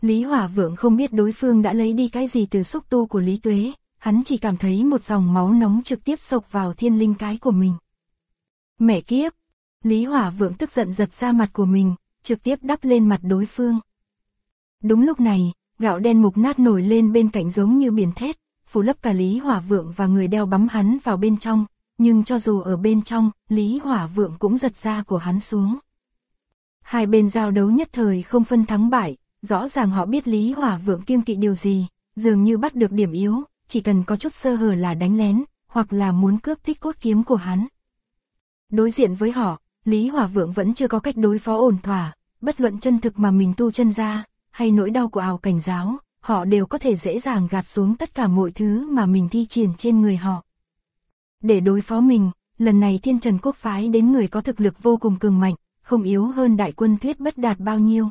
Lý Hỏa Vượng không biết đối phương đã lấy đi cái gì từ xúc tu của Lý Tuế, hắn chỉ cảm thấy một dòng máu nóng trực tiếp xộc vào thiên linh cái của mình. Mẹ kiếp! Lý Hỏa Vượng tức giận giật ra mặt của mình, trực tiếp đắp lên mặt đối phương. Đúng lúc này, gạo đen mục nát nổi lên bên cạnh giống như biển thét, phủ lấp cả Lý Hỏa Vượng và người đeo bám hắn vào bên trong, nhưng cho dù ở bên trong, Lý Hỏa Vượng cũng giật da của hắn xuống. Hai bên giao đấu nhất thời không phân thắng bại, rõ ràng họ biết Lý Hỏa Vượng kiêng kỵ điều gì, dường như bắt được điểm yếu, chỉ cần có chút sơ hở là đánh lén, hoặc là muốn cướp tích cốt kiếm của hắn. Đối diện với họ, Lý Hỏa Vượng vẫn chưa có cách đối phó ổn thỏa, bất luận chân thực mà mình tu chân ra, hay nỗi đau của ảo cảnh giáo, họ đều có thể dễ dàng gạt xuống tất cả mọi thứ mà mình thi triển trên người họ. Để đối phó mình, lần này Thiên Trần Quốc phái đến người có thực lực vô cùng cường mạnh, không yếu hơn đại quân Tuyết Bất Đạt bao nhiêu.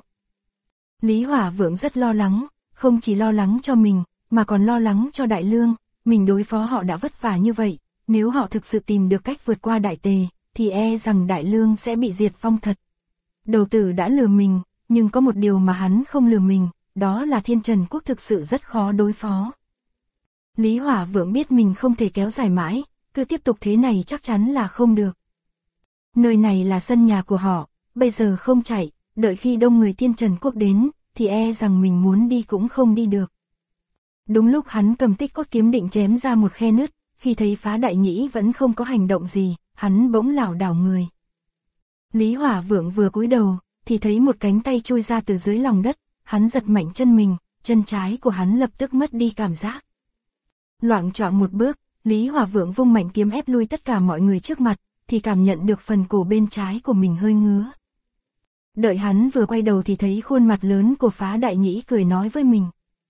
Lý Hỏa Vượng rất lo lắng, không chỉ lo lắng cho mình, mà còn lo lắng cho Đại Lương, mình đối phó họ đã vất vả như vậy, nếu họ thực sự tìm được cách vượt qua Đại Tề, thì e rằng Đại Lương sẽ bị diệt vong thật. Đầu tử đã lừa mình, nhưng có một điều mà hắn không lừa mình, đó là Thiên Trần Quốc thực sự rất khó đối phó. Lý Hỏa Vượng biết mình không thể kéo dài mãi, cứ tiếp tục thế này chắc chắn là không được. Nơi này là sân nhà của họ, bây giờ không chạy, đợi khi đông người Thiên Trần Quốc đến, thì e rằng mình muốn đi cũng không đi được. Đúng lúc hắn cầm tích cốt kiếm định chém ra một khe nứt, khi thấy Phá Đại Nhĩ vẫn không có hành động gì, hắn bỗng lảo đảo người. Lý Hỏa Vượng vừa cúi đầu, thì thấy một cánh tay chui ra từ dưới lòng đất, hắn giật mạnh chân mình, chân trái của hắn lập tức mất đi cảm giác. Loạng choạng một bước, Lý Hỏa Vượng vung mạnh kiếm ép lui tất cả mọi người trước mặt, thì cảm nhận được phần cổ bên trái của mình hơi ngứa. Đợi hắn vừa quay đầu thì thấy khuôn mặt lớn của Phá Đại Nhĩ cười nói với mình.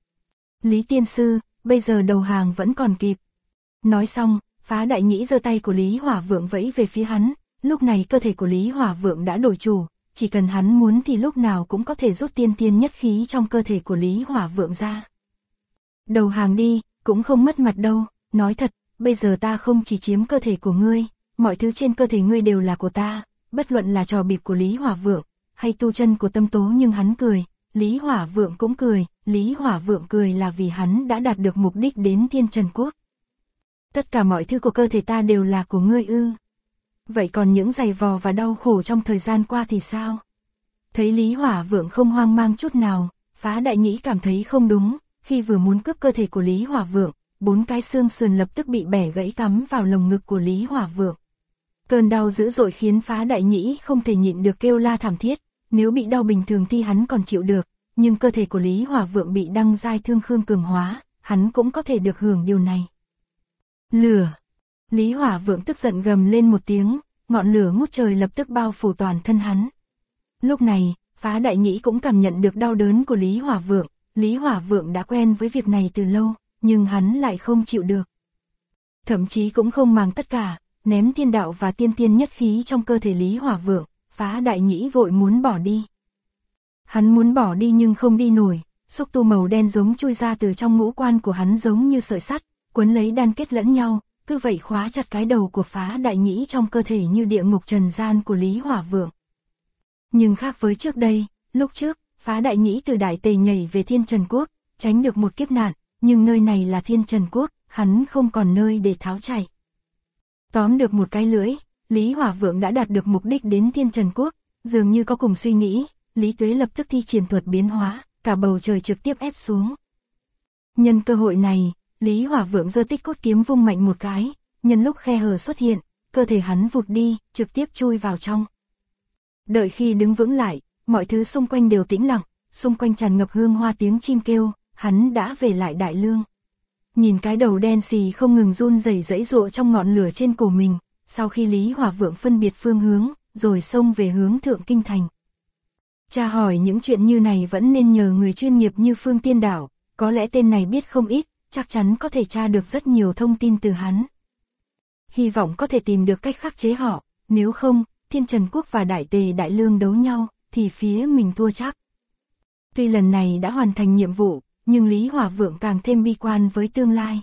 Lý tiên sư, bây giờ đầu hàng vẫn còn kịp. Nói xong, Phá Đại Nhĩ giơ tay của Lý Hỏa Vượng vẫy về phía hắn, lúc này cơ thể của Lý Hỏa Vượng đã đổi chủ, chỉ cần hắn muốn thì lúc nào cũng có thể rút tiên tiên nhất khí trong cơ thể của Lý Hỏa Vượng ra. Đầu hàng đi, cũng không mất mặt đâu, nói thật, bây giờ ta không chỉ chiếm cơ thể của ngươi, mọi thứ trên cơ thể ngươi đều là của ta, bất luận là trò bịp của Lý Hỏa Vượng, hay tu chân của Tâm Tố. Nhưng hắn cười, Lý Hỏa Vượng cũng cười, Lý Hỏa Vượng cười là vì hắn đã đạt được mục đích đến Thiên Trần Quốc. Tất cả mọi thứ của cơ thể ta đều là của ngươi ư? Vậy còn những giày vò và đau khổ trong thời gian qua thì sao? Thấy Lý Hỏa Vượng không hoang mang chút nào, Phá Đại Nhĩ cảm thấy không đúng, khi vừa muốn cướp cơ thể của Lý Hỏa Vượng, 4 cái xương sườn lập tức bị bẻ gãy cắm vào lồng ngực của Lý Hỏa Vượng. Cơn đau dữ dội khiến Phá Đại Nhĩ không thể nhịn được kêu la thảm thiết, nếu bị đau bình thường thì hắn còn chịu được, nhưng cơ thể của Lý Hỏa Vượng bị đăng giai thương khương cường hóa, hắn cũng có thể được hưởng điều này. Lửa! Lý Hỏa Vượng tức giận gầm lên một tiếng, ngọn lửa ngút trời lập tức bao phủ toàn thân hắn. Lúc này, Phá Đại Nhĩ cũng cảm nhận được đau đớn của Lý Hỏa Vượng, Lý Hỏa Vượng đã quen với việc này từ lâu, nhưng hắn lại không chịu được. Thậm chí cũng không màng tất cả, ném thiên đạo và tiên tiên nhất khí trong cơ thể Lý Hỏa Vượng, Phá Đại Nhĩ vội muốn bỏ đi. Hắn muốn bỏ đi nhưng không đi nổi, xúc tu màu đen giống chui ra từ trong ngũ quan của hắn giống như sợi sắt, quấn lấy đan kết lẫn nhau, cứ vậy khóa chặt cái đầu của Phá Đại Nhĩ trong cơ thể như địa ngục trần gian của Lý Hỏa Vượng. Nhưng khác với trước đây, lúc trước, Phá Đại Nhĩ từ Đại Tề nhảy về Thiên Trần Quốc, tránh được một kiếp nạn, nhưng nơi này là Thiên Trần Quốc, hắn không còn nơi để tháo chạy. Tóm được một cái lưỡi, Lý Hỏa Vượng đã đạt được mục đích đến Thiên Trần Quốc, dường như có cùng suy nghĩ, Lý Tuế lập tức thi triển thuật biến hóa, cả bầu trời trực tiếp ép xuống. Nhân cơ hội này, Lý Hỏa Vượng giơ tích cốt kiếm vung mạnh một cái, nhân lúc khe hở xuất hiện, cơ thể hắn vụt đi, trực tiếp chui vào trong. Đợi khi đứng vững lại, mọi thứ xung quanh đều tĩnh lặng, xung quanh tràn ngập hương hoa tiếng chim kêu, hắn đã về lại Đại Lương. Nhìn cái đầu đen xì không ngừng run rẩy giãy giụa trong ngọn lửa trên cổ mình, sau khi Lý Hỏa Vượng phân biệt phương hướng, rồi xông về hướng Thượng Kinh Thành. Tra hỏi những chuyện như này vẫn nên nhờ người chuyên nghiệp như Phương Tiên Đảo, có lẽ tên này biết không ít, chắc chắn có thể tra được rất nhiều thông tin từ hắn. Hy vọng có thể tìm được cách khắc chế họ, nếu không, Thiên Trần Quốc và Đại Tề Đại Lương đấu nhau, thì phía mình thua chắc. Tuy lần này đã hoàn thành nhiệm vụ, nhưng Lý Hỏa Vượng càng thêm bi quan với tương lai.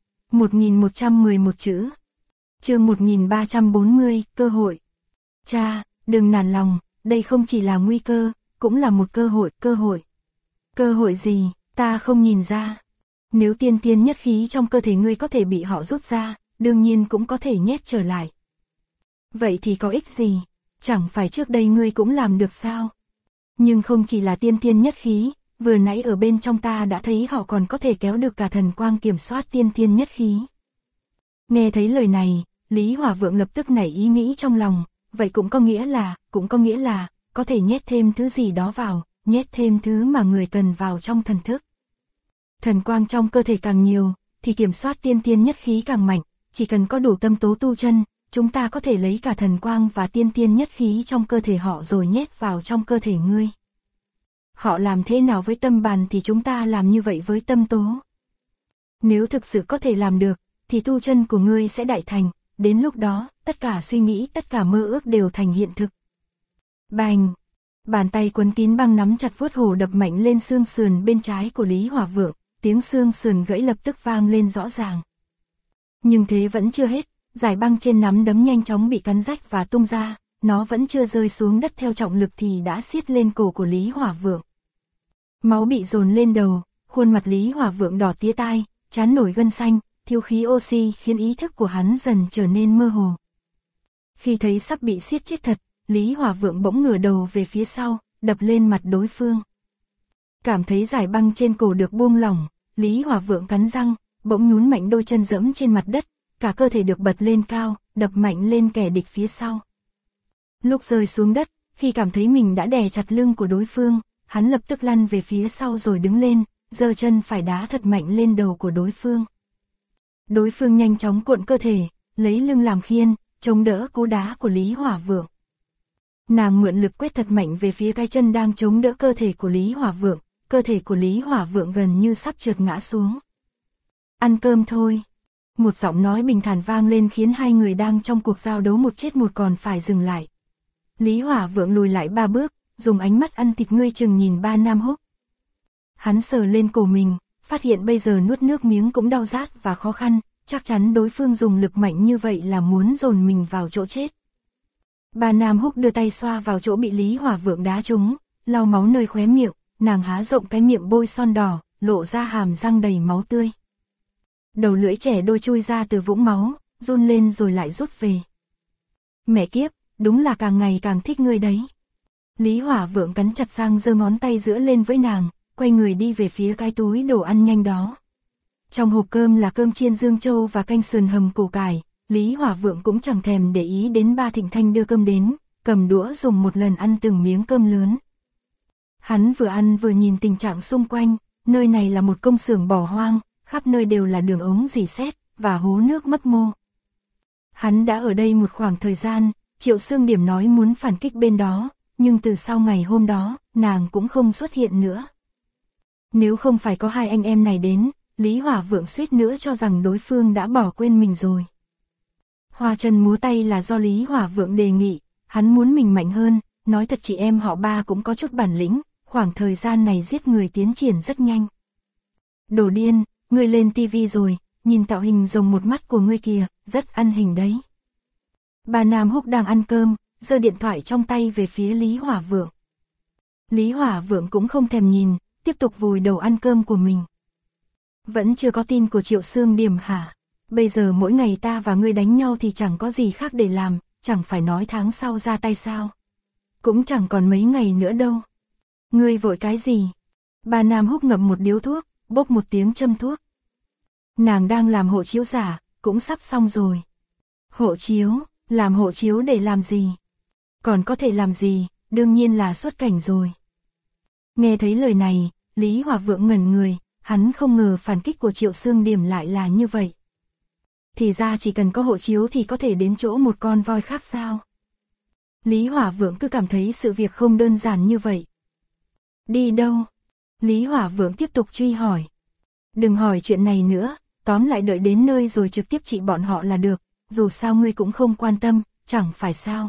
1111 chữ. Chương 1340, cơ hội. Cha, đừng nản lòng, đây không chỉ là nguy cơ, cũng là một cơ hội. Cơ hội gì, ta không nhìn ra. Nếu tiên tiên nhất khí trong cơ thể ngươi có thể bị họ rút ra, đương nhiên cũng có thể nhét trở lại. Vậy thì có ích gì, chẳng phải trước đây ngươi cũng làm được sao? Nhưng không chỉ là tiên tiên nhất khí, vừa nãy ở bên trong ta đã thấy họ còn có thể kéo được cả thần quang kiểm soát tiên tiên nhất khí. Nghe thấy lời này, Lý Hỏa Vượng lập tức nảy ý nghĩ trong lòng, vậy cũng có nghĩa là, có thể nhét thêm thứ gì đó vào, nhét thêm thứ mà người cần vào trong thần thức. Thần quang trong cơ thể càng nhiều, thì kiểm soát tiên tiên nhất khí càng mạnh, chỉ cần có đủ tâm tố tu chân, chúng ta có thể lấy cả thần quang và tiên tiên nhất khí trong cơ thể họ rồi nhét vào trong cơ thể ngươi. Họ làm thế nào với tâm bàn thì chúng ta làm như vậy với tâm tố. Nếu thực sự có thể làm được, thì tu chân của ngươi sẽ đại thành, đến lúc đó, tất cả suy nghĩ, tất cả mơ ước đều thành hiện thực. Bành! Bàn tay quấn kín băng nắm chặt vuốt hổ đập mạnh lên xương sườn bên trái của Lý Hỏa Vượng, tiếng xương sườn gãy lập tức vang lên rõ ràng. Nhưng thế vẫn chưa hết, dải băng trên nắm đấm nhanh chóng bị cắn rách và tung ra, nó vẫn chưa rơi xuống đất theo trọng lực thì đã siết lên cổ của Lý Hỏa Vượng. Máu bị dồn lên đầu, khuôn mặt Lý Hỏa Vượng đỏ tía tai, trán nổi gân xanh, thiếu khí oxy khiến ý thức của hắn dần trở nên mơ hồ. Khi thấy sắp bị siết chết thật, Lý Hỏa Vượng bỗng ngửa đầu về phía sau, đập lên mặt đối phương. Cảm thấy dải băng trên cổ được buông lỏng, Lý Hỏa Vượng cắn răng, bỗng nhún mạnh đôi chân giẫm trên mặt đất, cả cơ thể được bật lên cao, đập mạnh lên kẻ địch phía sau. Lúc rơi xuống đất, khi cảm thấy mình đã đè chặt lưng của đối phương, hắn lập tức lăn về phía sau rồi đứng lên, giơ chân phải đá thật mạnh lên đầu của đối phương. Đối phương nhanh chóng cuộn cơ thể, lấy lưng làm khiên, chống đỡ cú đá của Lý Hỏa Vượng. Nàng mượn lực quét thật mạnh về phía cái chân đang chống đỡ cơ thể của Lý Hỏa Vượng, cơ thể của Lý Hỏa Vượng gần như sắp trượt ngã xuống. Ăn cơm thôi. Một giọng nói bình thản vang lên khiến hai người đang trong cuộc giao đấu một chết một còn phải dừng lại. Lý Hỏa Vượng lùi lại 3 bước, dùng ánh mắt ăn thịt ngươi chừng nhìn Ba Nam Húc. Hắn sờ lên cổ mình, phát hiện bây giờ nuốt nước miếng cũng đau rát và khó khăn, chắc chắn đối phương dùng lực mạnh như vậy là muốn dồn mình vào chỗ chết. Ba Nam Húc đưa tay xoa vào chỗ bị Lý Hỏa Vượng đá trúng, lau máu nơi khóe miệng, nàng há rộng cái miệng bôi son đỏ, lộ ra hàm răng đầy máu tươi. Đầu lưỡi trẻ đôi chui ra từ vũng máu, run lên rồi lại rút về. Mẹ kiếp, đúng là càng ngày càng thích ngươi đấy. Lý Hỏa Vượng cắn chặt răng giơ ngón tay giữa lên với nàng, quay người đi về phía cái túi đồ ăn nhanh đó. Trong hộp cơm là cơm chiên dương châu và canh sườn hầm củ cải, Lý Hỏa Vượng cũng chẳng thèm để ý đến Ba Thịnh Thanh đưa cơm đến, cầm đũa dùng một lần ăn từng miếng cơm lớn. Hắn vừa ăn vừa nhìn tình trạng xung quanh, nơi này là một công xưởng bỏ hoang, khắp nơi đều là đường ống rỉ sét và hố nước mấp mô. Hắn đã ở đây một khoảng thời gian, Triệu Xương Điểm nói muốn phản kích bên đó, nhưng từ sau ngày hôm đó, nàng cũng không xuất hiện nữa. Nếu không phải có hai anh em này đến, Lý Hỏa Vượng suýt nữa cho rằng đối phương đã bỏ quên mình rồi. Hoa chân múa tay là do Lý Hỏa Vượng đề nghị, hắn muốn mình mạnh hơn, nói thật chị em họ Ba cũng có chút bản lĩnh, khoảng thời gian này giết người tiến triển rất nhanh. Đồ điên, ngươi lên tivi rồi, nhìn tạo hình rồng một mắt của ngươi kìa, rất ăn hình đấy. Ba Nam Húc đang ăn cơm, giơ điện thoại trong tay về phía Lý Hỏa Vượng. Lý Hỏa Vượng cũng không thèm nhìn, tiếp tục vùi đầu ăn cơm của mình. Vẫn chưa có tin của Triệu Xương Điểm hả? Bây giờ mỗi ngày ta và ngươi đánh nhau thì chẳng có gì khác để làm, chẳng phải nói tháng sau ra tay sao? Cũng chẳng còn mấy ngày nữa đâu. Ngươi vội cái gì? Ba Nam Húc ngậm một điếu thuốc, bốc một tiếng châm thuốc. Nàng đang làm hộ chiếu giả, cũng sắp xong rồi. Hộ chiếu, làm hộ chiếu để làm gì? Còn có thể làm gì, đương nhiên là xuất cảnh rồi. Nghe thấy lời này, Lý Hỏa Vượng ngẩn người, hắn không ngờ phản kích của Triệu Xương Điểm lại là như vậy. Thì ra chỉ cần có hộ chiếu thì có thể đến chỗ một con voi khác sao? Lý Hỏa Vượng cứ cảm thấy sự việc không đơn giản như vậy. Đi đâu? Lý Hỏa Vượng tiếp tục truy hỏi. Đừng hỏi chuyện này nữa, tóm lại đợi đến nơi rồi trực tiếp trị bọn họ là được, dù sao ngươi cũng không quan tâm, chẳng phải sao?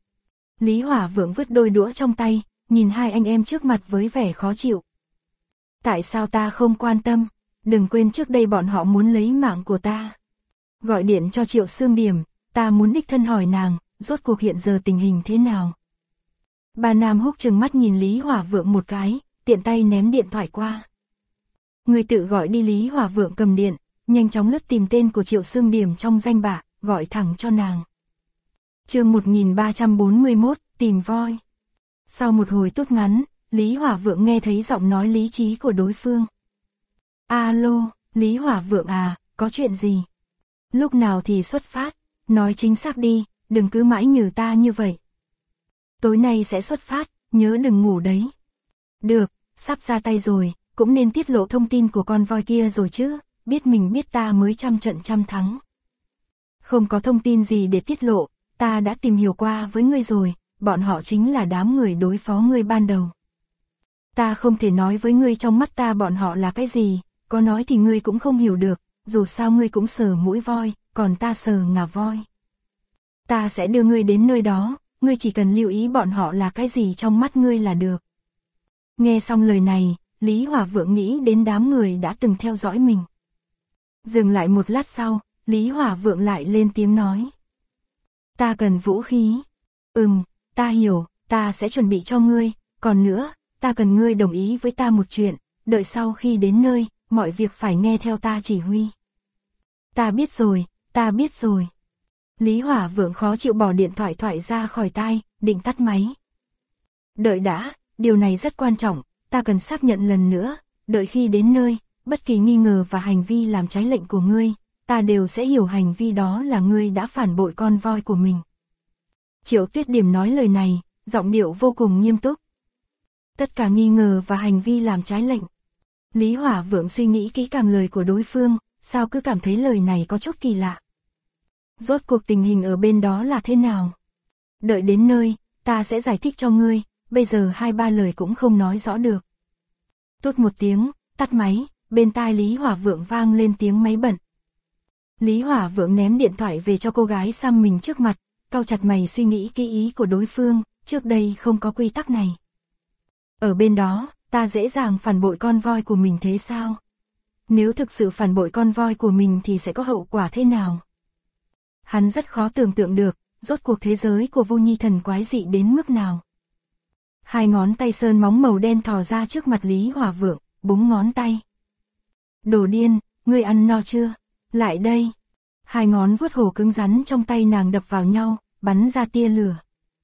Lý Hỏa Vượng vứt đôi đũa trong tay, nhìn hai anh em trước mặt với vẻ khó chịu. Tại sao ta không quan tâm? Đừng quên trước đây bọn họ muốn lấy mạng của ta. Gọi điện cho Triệu Xương Điểm, ta muốn đích thân hỏi nàng, rốt cuộc hiện giờ tình hình thế nào? Ba Nam Húc trừng mắt nhìn Lý Hỏa Vượng một cái, tiện tay ném điện thoại qua. Người tự gọi đi. Lý Hòa Vượng cầm điện, nhanh chóng lướt tìm tên của Triệu Xương Điểm trong danh bạ, gọi thẳng cho nàng. Chương 1341, tìm voi. Sau một hồi tút ngắn, Lý Hòa Vượng nghe thấy giọng nói lý trí của đối phương. Alo, Lý Hòa Vượng à, có chuyện gì? Lúc nào thì xuất phát? Nói chính xác đi, đừng cứ mãi nhử ta như vậy. Tối nay sẽ xuất phát, nhớ đừng ngủ đấy. Được, sắp ra tay rồi, cũng nên tiết lộ thông tin của con voi kia rồi chứ, biết mình biết ta mới trăm trận trăm thắng. Không có thông tin gì để tiết lộ, ta đã tìm hiểu qua với ngươi rồi, bọn họ chính là đám người đối phó ngươi ban đầu. Ta không thể nói với ngươi trong mắt ta bọn họ là cái gì, có nói thì ngươi cũng không hiểu được, dù sao ngươi cũng sờ mũi voi, còn ta sờ ngà voi. Ta sẽ đưa ngươi đến nơi đó, ngươi chỉ cần lưu ý bọn họ là cái gì trong mắt ngươi là được. Nghe xong lời này, Lý Hòa Vượng nghĩ đến đám người đã từng theo dõi mình. Dừng lại một lát sau, Lý Hòa Vượng lại lên tiếng nói. Ta cần vũ khí. Ta hiểu, ta sẽ chuẩn bị cho ngươi, còn nữa, ta cần ngươi đồng ý với ta một chuyện, đợi sau khi đến nơi, mọi việc phải nghe theo ta chỉ huy. Ta biết rồi. Lý Hòa Vượng khó chịu bỏ điện thoại ra khỏi tai, định tắt máy. Đợi đã, điều này rất quan trọng, ta cần xác nhận lần nữa, đợi khi đến nơi, bất kỳ nghi ngờ và hành vi làm trái lệnh của ngươi, ta đều sẽ hiểu hành vi đó là ngươi đã phản bội con voi của mình. Triệu Tuyết Điểm nói lời này, giọng điệu vô cùng nghiêm túc. Tất cả nghi ngờ và hành vi làm trái lệnh. Lý Hòa Vượng suy nghĩ kỹ càng lời của đối phương, sao cứ cảm thấy lời này có chút kỳ lạ. Rốt cuộc tình hình ở bên đó là thế nào? Đợi đến nơi, ta sẽ giải thích cho ngươi, bây giờ 2-3 lời cũng không nói rõ được. Tút một tiếng, tắt máy, bên tai Lý Hòa Vượng vang lên tiếng máy bận. Lý Hòa Vượng ném điện thoại về cho cô gái xăm mình trước mặt, cau chặt mày suy nghĩ kỹ ý của đối phương, trước đây không có quy tắc này. Ở bên đó, ta dễ dàng phản bội con voi của mình thế sao? Nếu thực sự phản bội con voi của mình thì sẽ có hậu quả thế nào? Hắn rất khó tưởng tượng được, rốt cuộc thế giới của Vô Nhi Thần quái dị đến mức nào. Hai ngón tay sơn móng màu đen thò ra trước mặt Lý Hòa Vượng, búng ngón tay. Đồ điên, ngươi ăn no chưa? Lại đây. Hai ngón vuốt hổ cứng rắn trong tay nàng đập vào nhau, bắn ra tia lửa.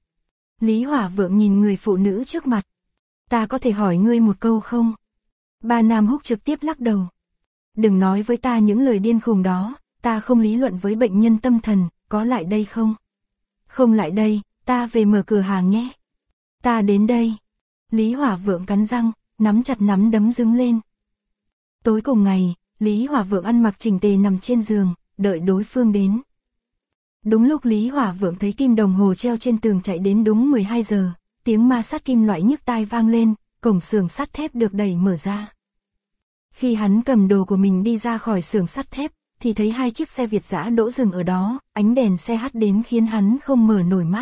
Lý Hòa Vượng nhìn người phụ nữ trước mặt. Ta có thể hỏi ngươi một câu không? Ba Nam Húc trực tiếp lắc đầu. Đừng nói với ta những lời điên khùng đó, ta không lý luận với bệnh nhân tâm thần, có lại đây không? Không lại đây, ta về mở cửa hàng nhé. Ta đến đây. Lý Hòa Vượng cắn răng, nắm chặt nắm đấm đứng lên. Tối cùng ngày, Lý Hòa Vượng ăn mặc chỉnh tề nằm trên giường, đợi đối phương đến. Đúng lúc Lý Hòa Vượng thấy kim đồng hồ treo trên tường chạy đến đúng 12 giờ, tiếng ma sát kim loại nhức tai vang lên, cổng xưởng sắt thép được đẩy mở ra. Khi hắn cầm đồ của mình đi ra khỏi xưởng sắt thép, thì thấy hai chiếc xe Việt dã đỗ dừng ở đó, ánh đèn xe hắt đến khiến hắn không mở nổi mắt.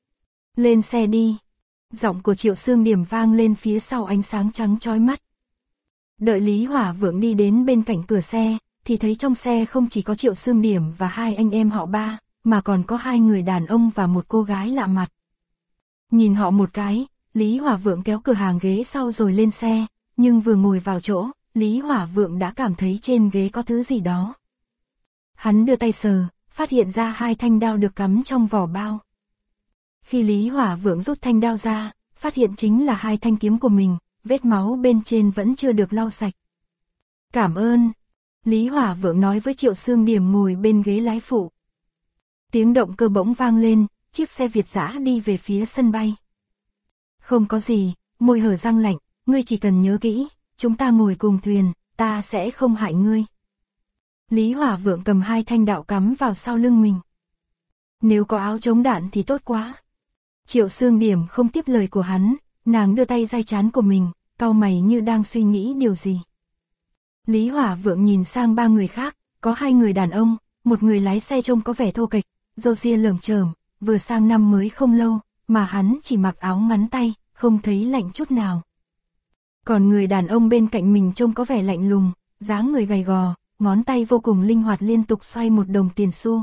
Lên xe đi. Giọng của Triệu Xương Điểm vang lên phía sau ánh sáng trắng chói mắt. Đợi Lý Hòa Vượng đi đến bên cạnh cửa xe, thì thấy trong xe không chỉ có Triệu Xương Điểm và hai anh em họ Ba, mà còn có hai người đàn ông và một cô gái lạ mặt. Nhìn họ một cái, Lý Hòa Vượng kéo cửa hàng ghế sau rồi lên xe, nhưng vừa ngồi vào chỗ, Lý Hòa Vượng đã cảm thấy trên ghế có thứ gì đó. Hắn đưa tay sờ, phát hiện ra hai thanh đao được cắm trong vỏ bao. Khi Lý Hòa Vượng rút thanh đao ra, phát hiện chính là hai thanh kiếm của mình, vết máu bên trên vẫn chưa được lau sạch. Cảm ơn. Lý Hòa Vượng nói với Triệu Xương Điểm ngồi bên ghế lái phụ. Tiếng động cơ bỗng vang lên, chiếc xe Việt dã đi về phía sân bay. Không có gì, môi hở răng lạnh, ngươi chỉ cần nhớ kỹ, chúng ta ngồi cùng thuyền, ta sẽ không hại ngươi. Lý Hòa Vượng cầm hai thanh đạo cắm vào sau lưng mình. Nếu có áo chống đạn thì tốt quá. Triệu Xương Điểm không tiếp lời của hắn, nàng đưa tay day trán của mình, cau mày như đang suy nghĩ điều gì. Lý Hòa Vượng nhìn sang ba người khác, có hai người đàn ông, một người lái xe trông có vẻ thô kệch, râu ria lởm chởm, vừa sang năm mới không lâu, mà hắn chỉ mặc áo ngắn tay, không thấy lạnh chút nào. Còn người đàn ông bên cạnh mình trông có vẻ lạnh lùng, dáng người gầy gò, ngón tay vô cùng linh hoạt liên tục xoay một đồng tiền xu.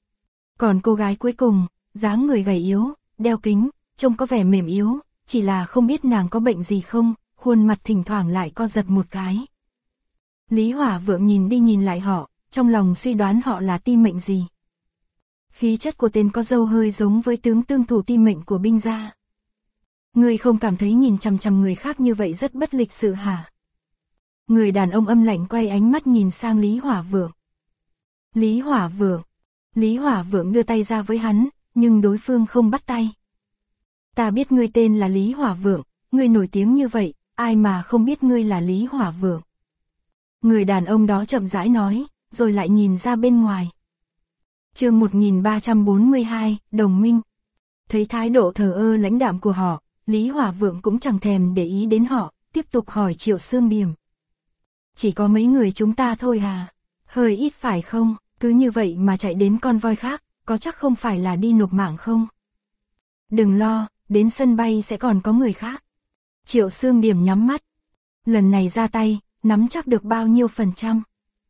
Còn cô gái cuối cùng, dáng người gầy yếu, đeo kính, trông có vẻ mềm yếu, chỉ là không biết nàng có bệnh gì không, khuôn mặt thỉnh thoảng lại co giật một cái. Lý Hỏa Vượng nhìn đi nhìn lại họ, trong lòng suy đoán họ là ti mệnh gì. Khí chất của tên có râu hơi giống với tướng tương thủ ti mệnh của binh gia. Ngươi không cảm thấy nhìn chằm chằm người khác như vậy rất bất lịch sự hả? Người đàn ông âm lạnh quay ánh mắt nhìn sang Lý Hỏa Vượng. Lý Hỏa Vượng. Lý Hỏa Vượng đưa tay ra với hắn, nhưng đối phương không bắt tay. Ta biết ngươi tên là Lý Hỏa Vượng, ngươi nổi tiếng như vậy, ai mà không biết ngươi là Lý Hỏa Vượng. Người đàn ông đó chậm rãi nói, rồi lại nhìn ra bên ngoài. Chương 1342, Đồng minh. Thấy thái độ thờ ơ lãnh đạm của họ, Lý Hỏa Vượng cũng chẳng thèm để ý đến họ, tiếp tục hỏi Triệu Xương Điềm. Chỉ có mấy người chúng ta thôi à? Hơi ít phải không? Cứ như vậy mà chạy đến con voi khác, có chắc không phải là đi nộp mạng không? Đừng lo, đến sân bay sẽ còn có người khác. Triệu Xương Điềm nhắm mắt. Lần này ra tay, nắm chắc được bao nhiêu %?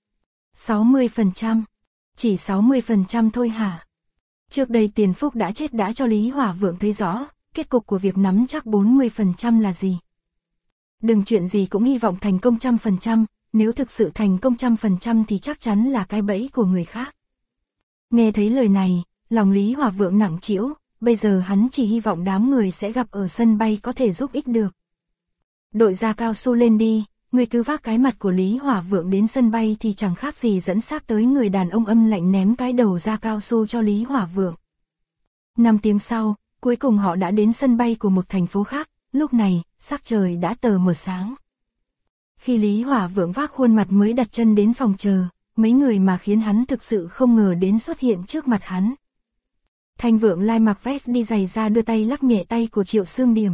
60%. Chỉ 60% thôi hả? Trước đây Tiền Phúc đã chết đã cho Lý Hỏa Vượng thấy rõ, kết cục của việc nắm chắc 40% là gì. Đừng chuyện gì cũng hy vọng thành công 100%, nếu thực sự thành công 100% thì chắc chắn là cái bẫy của người khác. Nghe thấy lời này, lòng Lý Hỏa Vượng nặng trĩu, bây giờ hắn chỉ hy vọng đám người sẽ gặp ở sân bay có thể giúp ích được. Đội ra cao su lên đi, người cứ vác cái mặt của Lý Hỏa Vượng đến sân bay thì chẳng khác gì dẫn xác tới. Người đàn ông âm lạnh ném cái đầu ra cao su cho Lý Hỏa Vượng. 5 tiếng sau, cuối cùng họ đã đến sân bay của một thành phố khác, lúc này, sắc trời đã tờ mờ sáng. Khi Lý Hỏa Vượng vác khuôn mặt mới đặt chân đến phòng chờ, mấy người mà khiến hắn thực sự không ngờ đến xuất hiện trước mặt hắn. Thanh Vượng Lai mặc vest đi giày ra đưa tay lắc nhẹ tay của Triệu Xương Điềm.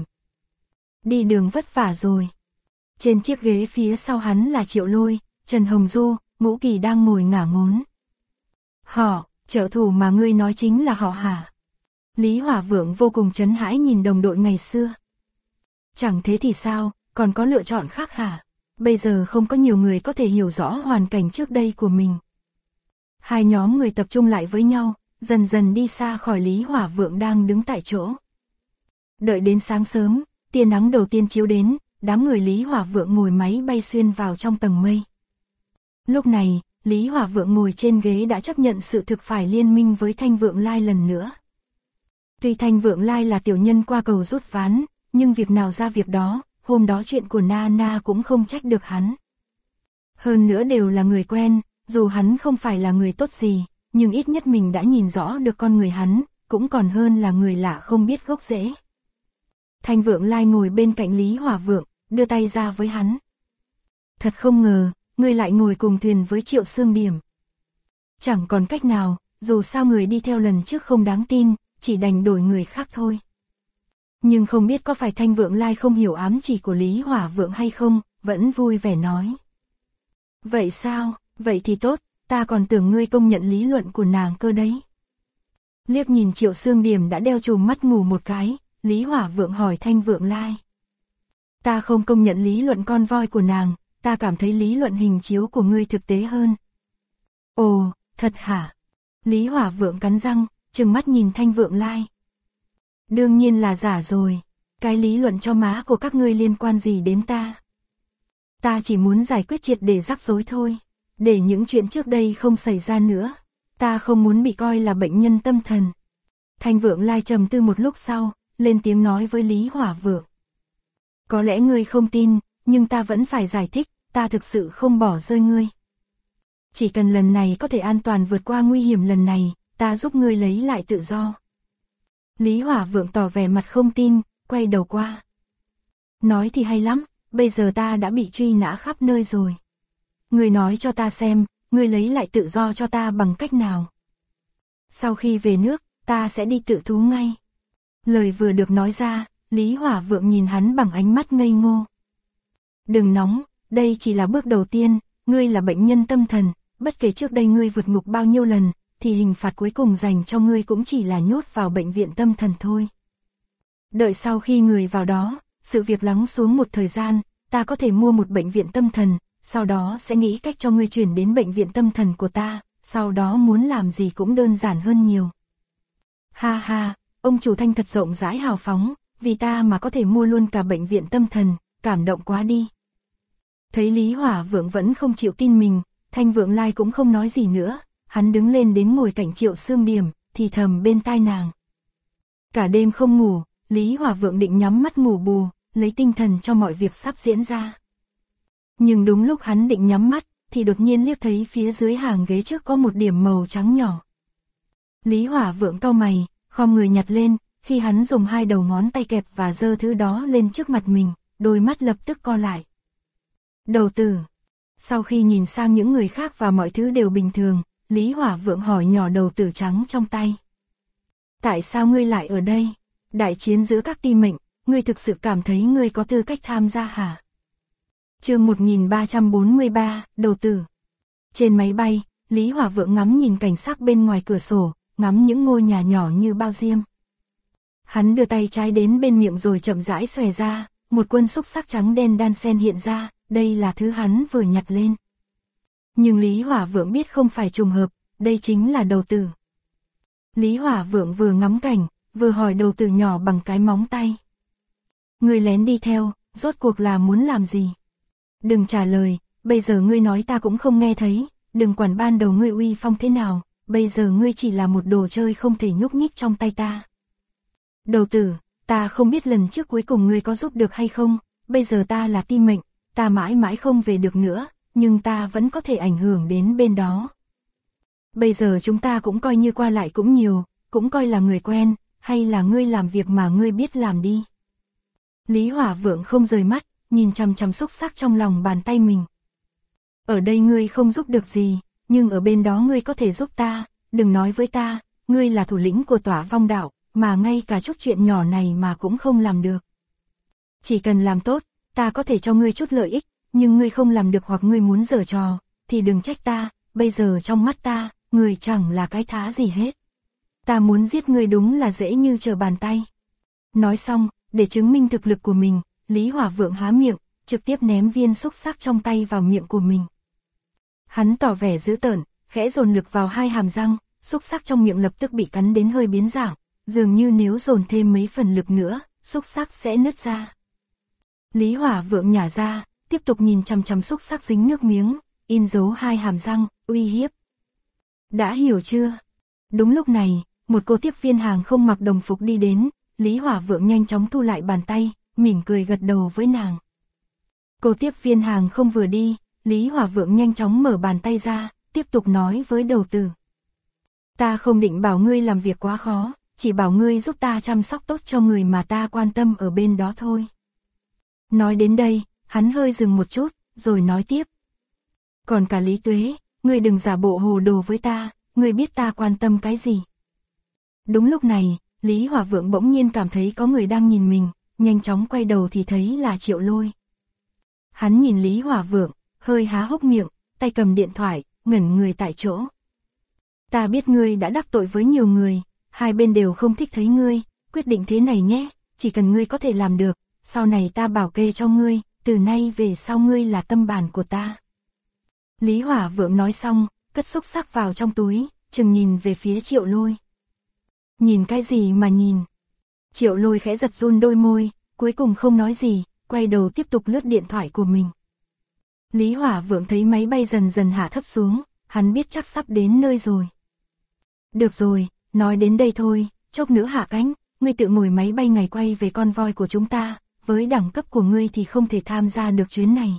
Đi đường vất vả rồi. Trên chiếc ghế phía sau hắn là Triệu Lôi, Trần Hồng Du, Ngũ Kỳ đang ngồi ngả ngốn. Họ, trợ thủ mà ngươi nói chính là họ hả? Lý Hỏa Vượng vô cùng chấn hãi nhìn đồng đội ngày xưa. Chẳng thế thì sao, còn có lựa chọn khác hả? Bây giờ không có nhiều người có thể hiểu rõ hoàn cảnh trước đây của mình. Hai nhóm người tập trung lại với nhau, dần dần đi xa khỏi Lý Hỏa Vượng đang đứng tại chỗ. Đợi đến sáng sớm, tia nắng đầu tiên chiếu đến, đám người Lý Hỏa Vượng ngồi máy bay xuyên vào trong tầng mây. Lúc này, Lý Hỏa Vượng ngồi trên ghế đã chấp nhận sự thực phải liên minh với Thanh Vượng Lai lần nữa. Tuy Thanh Vượng Lai là tiểu nhân qua cầu rút ván, nhưng việc nào ra việc đó, hôm đó chuyện của Nana cũng không trách được hắn. Hơn nữa đều là người quen, dù hắn không phải là người tốt gì, nhưng ít nhất mình đã nhìn rõ được con người hắn, cũng còn hơn là người lạ không biết gốc rễ. Thanh Vượng Lai ngồi bên cạnh Lý Hỏa Vượng, đưa tay ra với hắn. Thật không ngờ, ngươi lại ngồi cùng thuyền với Triệu Xương Điềm. Chẳng còn cách nào, dù sao người đi theo lần trước không đáng tin, chỉ đành đổi người khác thôi. Nhưng không biết có phải Thanh Vượng Lai không hiểu ám chỉ của Lý Hỏa Vượng hay không, vẫn vui vẻ nói. Vậy sao, vậy thì tốt, ta còn tưởng ngươi công nhận lý luận của nàng cơ đấy. Liếc nhìn Triệu Xương Điềm đã đeo chùm mắt ngủ một cái, Lý Hỏa Vượng hỏi Thanh Vượng Lai. Ta không công nhận lý luận con voi của nàng, ta cảm thấy lý luận hình chiếu của ngươi thực tế hơn. Ồ, thật hả? Lý Hỏa Vượng cắn răng, trừng mắt nhìn Thanh Vượng Lai. Đương nhiên là giả rồi, cái lý luận cho má của các ngươi liên quan gì đến ta? Ta chỉ muốn giải quyết triệt để rắc rối thôi, để những chuyện trước đây không xảy ra nữa. Ta không muốn bị coi là bệnh nhân tâm thần. Thanh Vượng Lai trầm tư một lúc sau, lên tiếng nói với Lý Hỏa Vượng. Có lẽ ngươi không tin, nhưng ta vẫn phải giải thích, ta thực sự không bỏ rơi ngươi. Chỉ cần lần này có thể an toàn vượt qua nguy hiểm lần này, ta giúp ngươi lấy lại tự do. Lý Hỏa Vượng tỏ vẻ mặt không tin, quay đầu qua. Nói thì hay lắm, bây giờ ta đã bị truy nã khắp nơi rồi. Ngươi nói cho ta xem, ngươi lấy lại tự do cho ta bằng cách nào? Sau khi về nước, ta sẽ đi tự thú ngay. Lời vừa được nói ra, Lý Hỏa Vượng nhìn hắn bằng ánh mắt ngây ngô. Đừng nóng, đây chỉ là bước đầu tiên, ngươi là bệnh nhân tâm thần, bất kể trước đây ngươi vượt ngục bao nhiêu lần, thì hình phạt cuối cùng dành cho ngươi cũng chỉ là nhốt vào bệnh viện tâm thần thôi. Đợi sau khi ngươi vào đó, sự việc lắng xuống một thời gian, ta có thể mua một bệnh viện tâm thần, sau đó sẽ nghĩ cách cho ngươi chuyển đến bệnh viện tâm thần của ta, sau đó muốn làm gì cũng đơn giản hơn nhiều. Ha ha, ông chủ Thanh thật rộng rãi hào phóng, vì ta mà có thể mua luôn cả bệnh viện tâm thần, cảm động quá đi. Thấy Lý Hỏa Vượng vẫn không chịu tin mình, Thanh Vượng Lai cũng không nói gì nữa, hắn đứng lên đến ngồi cạnh Triệu Sương Điểm, thì thầm bên tai nàng. Cả đêm không ngủ, Lý Hỏa Vượng định nhắm mắt ngủ bù, lấy tinh thần cho mọi việc sắp diễn ra. Nhưng đúng lúc hắn định nhắm mắt, thì đột nhiên liếc thấy phía dưới hàng ghế trước có một điểm màu trắng nhỏ. Lý Hỏa Vượng cau mày, khom người nhặt lên, khi hắn dùng 2 đầu ngón tay kẹp và giơ thứ đó lên trước mặt mình, đôi mắt lập tức co lại. Đầu tử. Sau khi nhìn sang những người khác và mọi thứ đều bình thường, Lý Hỏa Vượng hỏi nhỏ đầu tử trắng trong tay. Tại sao ngươi lại ở đây? Đại chiến giữa các ti mệnh, ngươi thực sự cảm thấy ngươi có tư cách tham gia hả? Chương 1343, đầu tử. Trên máy bay, Lý Hỏa Vượng ngắm nhìn cảnh sắc bên ngoài cửa sổ, ngắm những ngôi nhà nhỏ như bao diêm. Hắn đưa tay trái đến bên miệng rồi chậm rãi xòe ra, một quân xúc xắc trắng đen đan xen hiện ra, đây là thứ hắn vừa nhặt lên. Nhưng Lý Hỏa Vượng biết không phải trùng hợp, đây chính là đầu tử. Lý Hỏa Vượng vừa ngắm cảnh, vừa hỏi đầu tử nhỏ bằng cái móng tay. Ngươi lén đi theo, rốt cuộc là muốn làm gì? Đừng trả lời, bây giờ ngươi nói ta cũng không nghe thấy, đừng quản ban đầu ngươi uy phong thế nào, bây giờ ngươi chỉ là một đồ chơi không thể nhúc nhích trong tay ta. Đầu tử, ta không biết lần trước cuối cùng ngươi có giúp được hay không, bây giờ ta là ti mệnh, ta mãi mãi không về được nữa, nhưng ta vẫn có thể ảnh hưởng đến bên đó. Bây giờ chúng ta cũng coi như qua lại cũng nhiều, cũng coi là người quen, hay là ngươi làm việc mà ngươi biết làm đi. Lý Hỏa Vượng không rời mắt, nhìn chằm chằm xúc xắc trong lòng bàn tay mình. Ở đây ngươi không giúp được gì, nhưng ở bên đó ngươi có thể giúp ta, đừng nói với ta, ngươi là thủ lĩnh của Tỏa Vong đạo, mà ngay cả chút chuyện nhỏ này mà cũng không làm được. Chỉ cần làm tốt, ta có thể cho ngươi chút lợi ích, nhưng ngươi không làm được hoặc ngươi muốn giở trò, thì đừng trách ta, bây giờ trong mắt ta, ngươi chẳng là cái thá gì hết. Ta muốn giết ngươi đúng là dễ như trở bàn tay. Nói xong, để chứng minh thực lực của mình, Lý Hỏa Vượng há miệng, trực tiếp ném viên xúc xắc trong tay vào miệng của mình. Hắn tỏ vẻ dữ tợn, khẽ dồn lực vào 2 hàm răng, xúc xắc trong miệng lập tức bị cắn đến hơi biến dạng, dường như nếu dồn thêm mấy phần lực nữa, xúc xắc sẽ nứt ra. Lý Hỏa Vượng nhả ra, tiếp tục nhìn chằm chằm xúc xắc dính nước miếng, in dấu 2 hàm răng, uy hiếp. Đã hiểu chưa? Đúng lúc này, một cô tiếp viên hàng không mặc đồng phục đi đến, Lý Hỏa Vượng nhanh chóng thu lại bàn tay, mỉm cười gật đầu với nàng. Cô tiếp viên hàng không vừa đi, Lý Hỏa Vượng nhanh chóng mở bàn tay ra, tiếp tục nói với đầu tử. Ta không định bảo ngươi làm việc quá khó, chỉ bảo ngươi giúp ta chăm sóc tốt cho người mà ta quan tâm ở bên đó thôi. Nói đến đây, hắn hơi dừng một chút, rồi nói tiếp. Còn cả Lý Tuế, ngươi đừng giả bộ hồ đồ với ta, ngươi biết ta quan tâm cái gì. Đúng lúc này, Lý Hỏa Vượng bỗng nhiên cảm thấy có người đang nhìn mình, nhanh chóng quay đầu thì thấy là Triệu Lôi. Hắn nhìn Lý Hỏa Vượng, hơi há hốc miệng, tay cầm điện thoại, ngẩn người tại chỗ. Ta biết ngươi đã đắc tội với nhiều người, hai bên đều không thích thấy ngươi, quyết định thế này nhé, chỉ cần ngươi có thể làm được, sau này ta bảo kê cho ngươi, từ nay về sau ngươi là tâm bản của ta. Lý Hỏa Vượng nói xong, cất xúc xắc vào trong túi, chừng nhìn về phía Triệu Lôi. Nhìn cái gì mà nhìn? Triệu Lôi khẽ giật run đôi môi, cuối cùng không nói gì, quay đầu tiếp tục lướt điện thoại của mình. Lý Hỏa Vượng thấy máy bay dần dần hạ thấp xuống, hắn biết chắc sắp đến nơi rồi. Được rồi, nói đến đây thôi, chốc nữa hạ cánh, ngươi tự ngồi máy bay ngày quay về con voi của chúng ta, với đẳng cấp của ngươi thì không thể tham gia được chuyến này.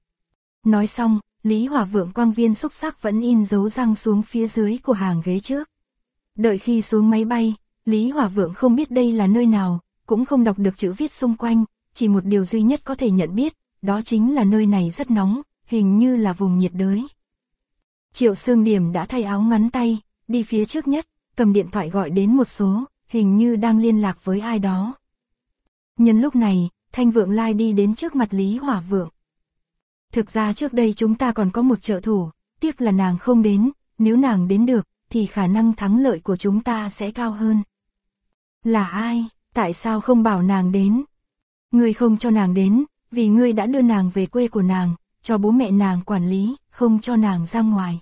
Nói xong, Lý Hỏa Vượng quăng viên xúc xắc vẫn in dấu răng xuống phía dưới của hàng ghế trước. Đợi khi xuống máy bay, Lý Hỏa Vượng không biết đây là nơi nào, cũng không đọc được chữ viết xung quanh, chỉ một điều duy nhất có thể nhận biết, đó chính là nơi này rất nóng, hình như là vùng nhiệt đới. Triệu Sương Điểm đã thay áo ngắn tay, đi phía trước nhất, cầm điện thoại gọi đến một số, hình như đang liên lạc với ai đó. Nhân lúc này, Thanh Vượng Lai đi đến trước mặt Lý Hỏa Vượng. Thực ra trước đây chúng ta còn có một trợ thủ, tiếc là nàng không đến, nếu nàng đến được, thì khả năng thắng lợi của chúng ta sẽ cao hơn. Là ai? Tại sao không bảo nàng đến? Ngươi không cho nàng đến, vì ngươi đã đưa nàng về quê của nàng, cho bố mẹ nàng quản lý, không cho nàng ra ngoài.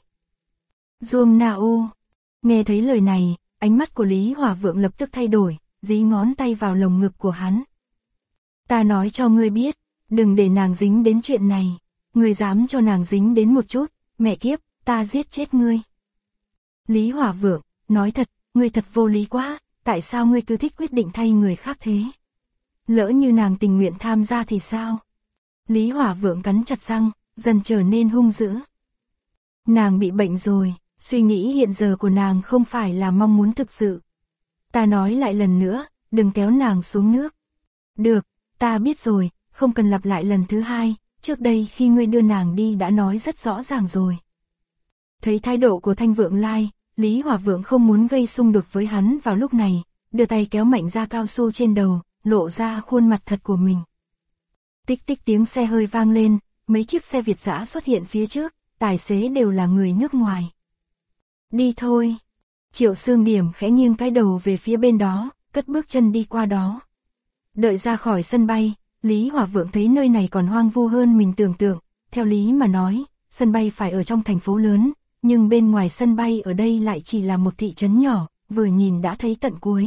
Duông Na U. Nghe thấy lời này, ánh mắt của Lý Hỏa Vượng lập tức thay đổi, dí ngón tay vào lồng ngực của hắn. Ta nói cho ngươi biết, Đừng để nàng dính đến chuyện này. Ngươi dám cho nàng dính đến một chút, mẹ kiếp, ta giết chết ngươi. Lý Hỏa Vượng, nói thật, ngươi thật vô lý quá, tại sao ngươi cứ thích quyết định thay người khác thế? Lỡ như nàng tình nguyện tham gia thì sao? Lý Hỏa Vượng cắn chặt răng, dần trở nên hung dữ. Nàng bị bệnh rồi, suy nghĩ hiện giờ của nàng không phải là mong muốn thực sự. Ta nói lại lần nữa, đừng kéo nàng xuống nước. Được, ta biết rồi, không cần lặp lại lần thứ hai, trước đây khi ngươi đưa nàng đi đã nói rất rõ ràng rồi. Thấy thái độ của Thanh Vượng Lai, Lý Hỏa Vượng không muốn gây xung đột với hắn vào lúc này, đưa tay kéo mạnh ra cao su trên đầu, lộ ra khuôn mặt thật của mình. Tích tích tiếng xe hơi vang lên, mấy chiếc xe Việt dã xuất hiện phía trước, tài xế đều là người nước ngoài. Đi thôi. Triệu Xương Điểm khẽ nghiêng cái đầu về phía bên đó, cất bước chân đi qua đó. Đợi ra khỏi sân bay, Lý Hỏa Vượng thấy nơi này còn hoang vu hơn mình tưởng tượng, theo lý mà nói, sân bay phải ở trong thành phố lớn, nhưng bên ngoài sân bay ở đây lại chỉ là một thị trấn nhỏ, vừa nhìn đã thấy tận cuối.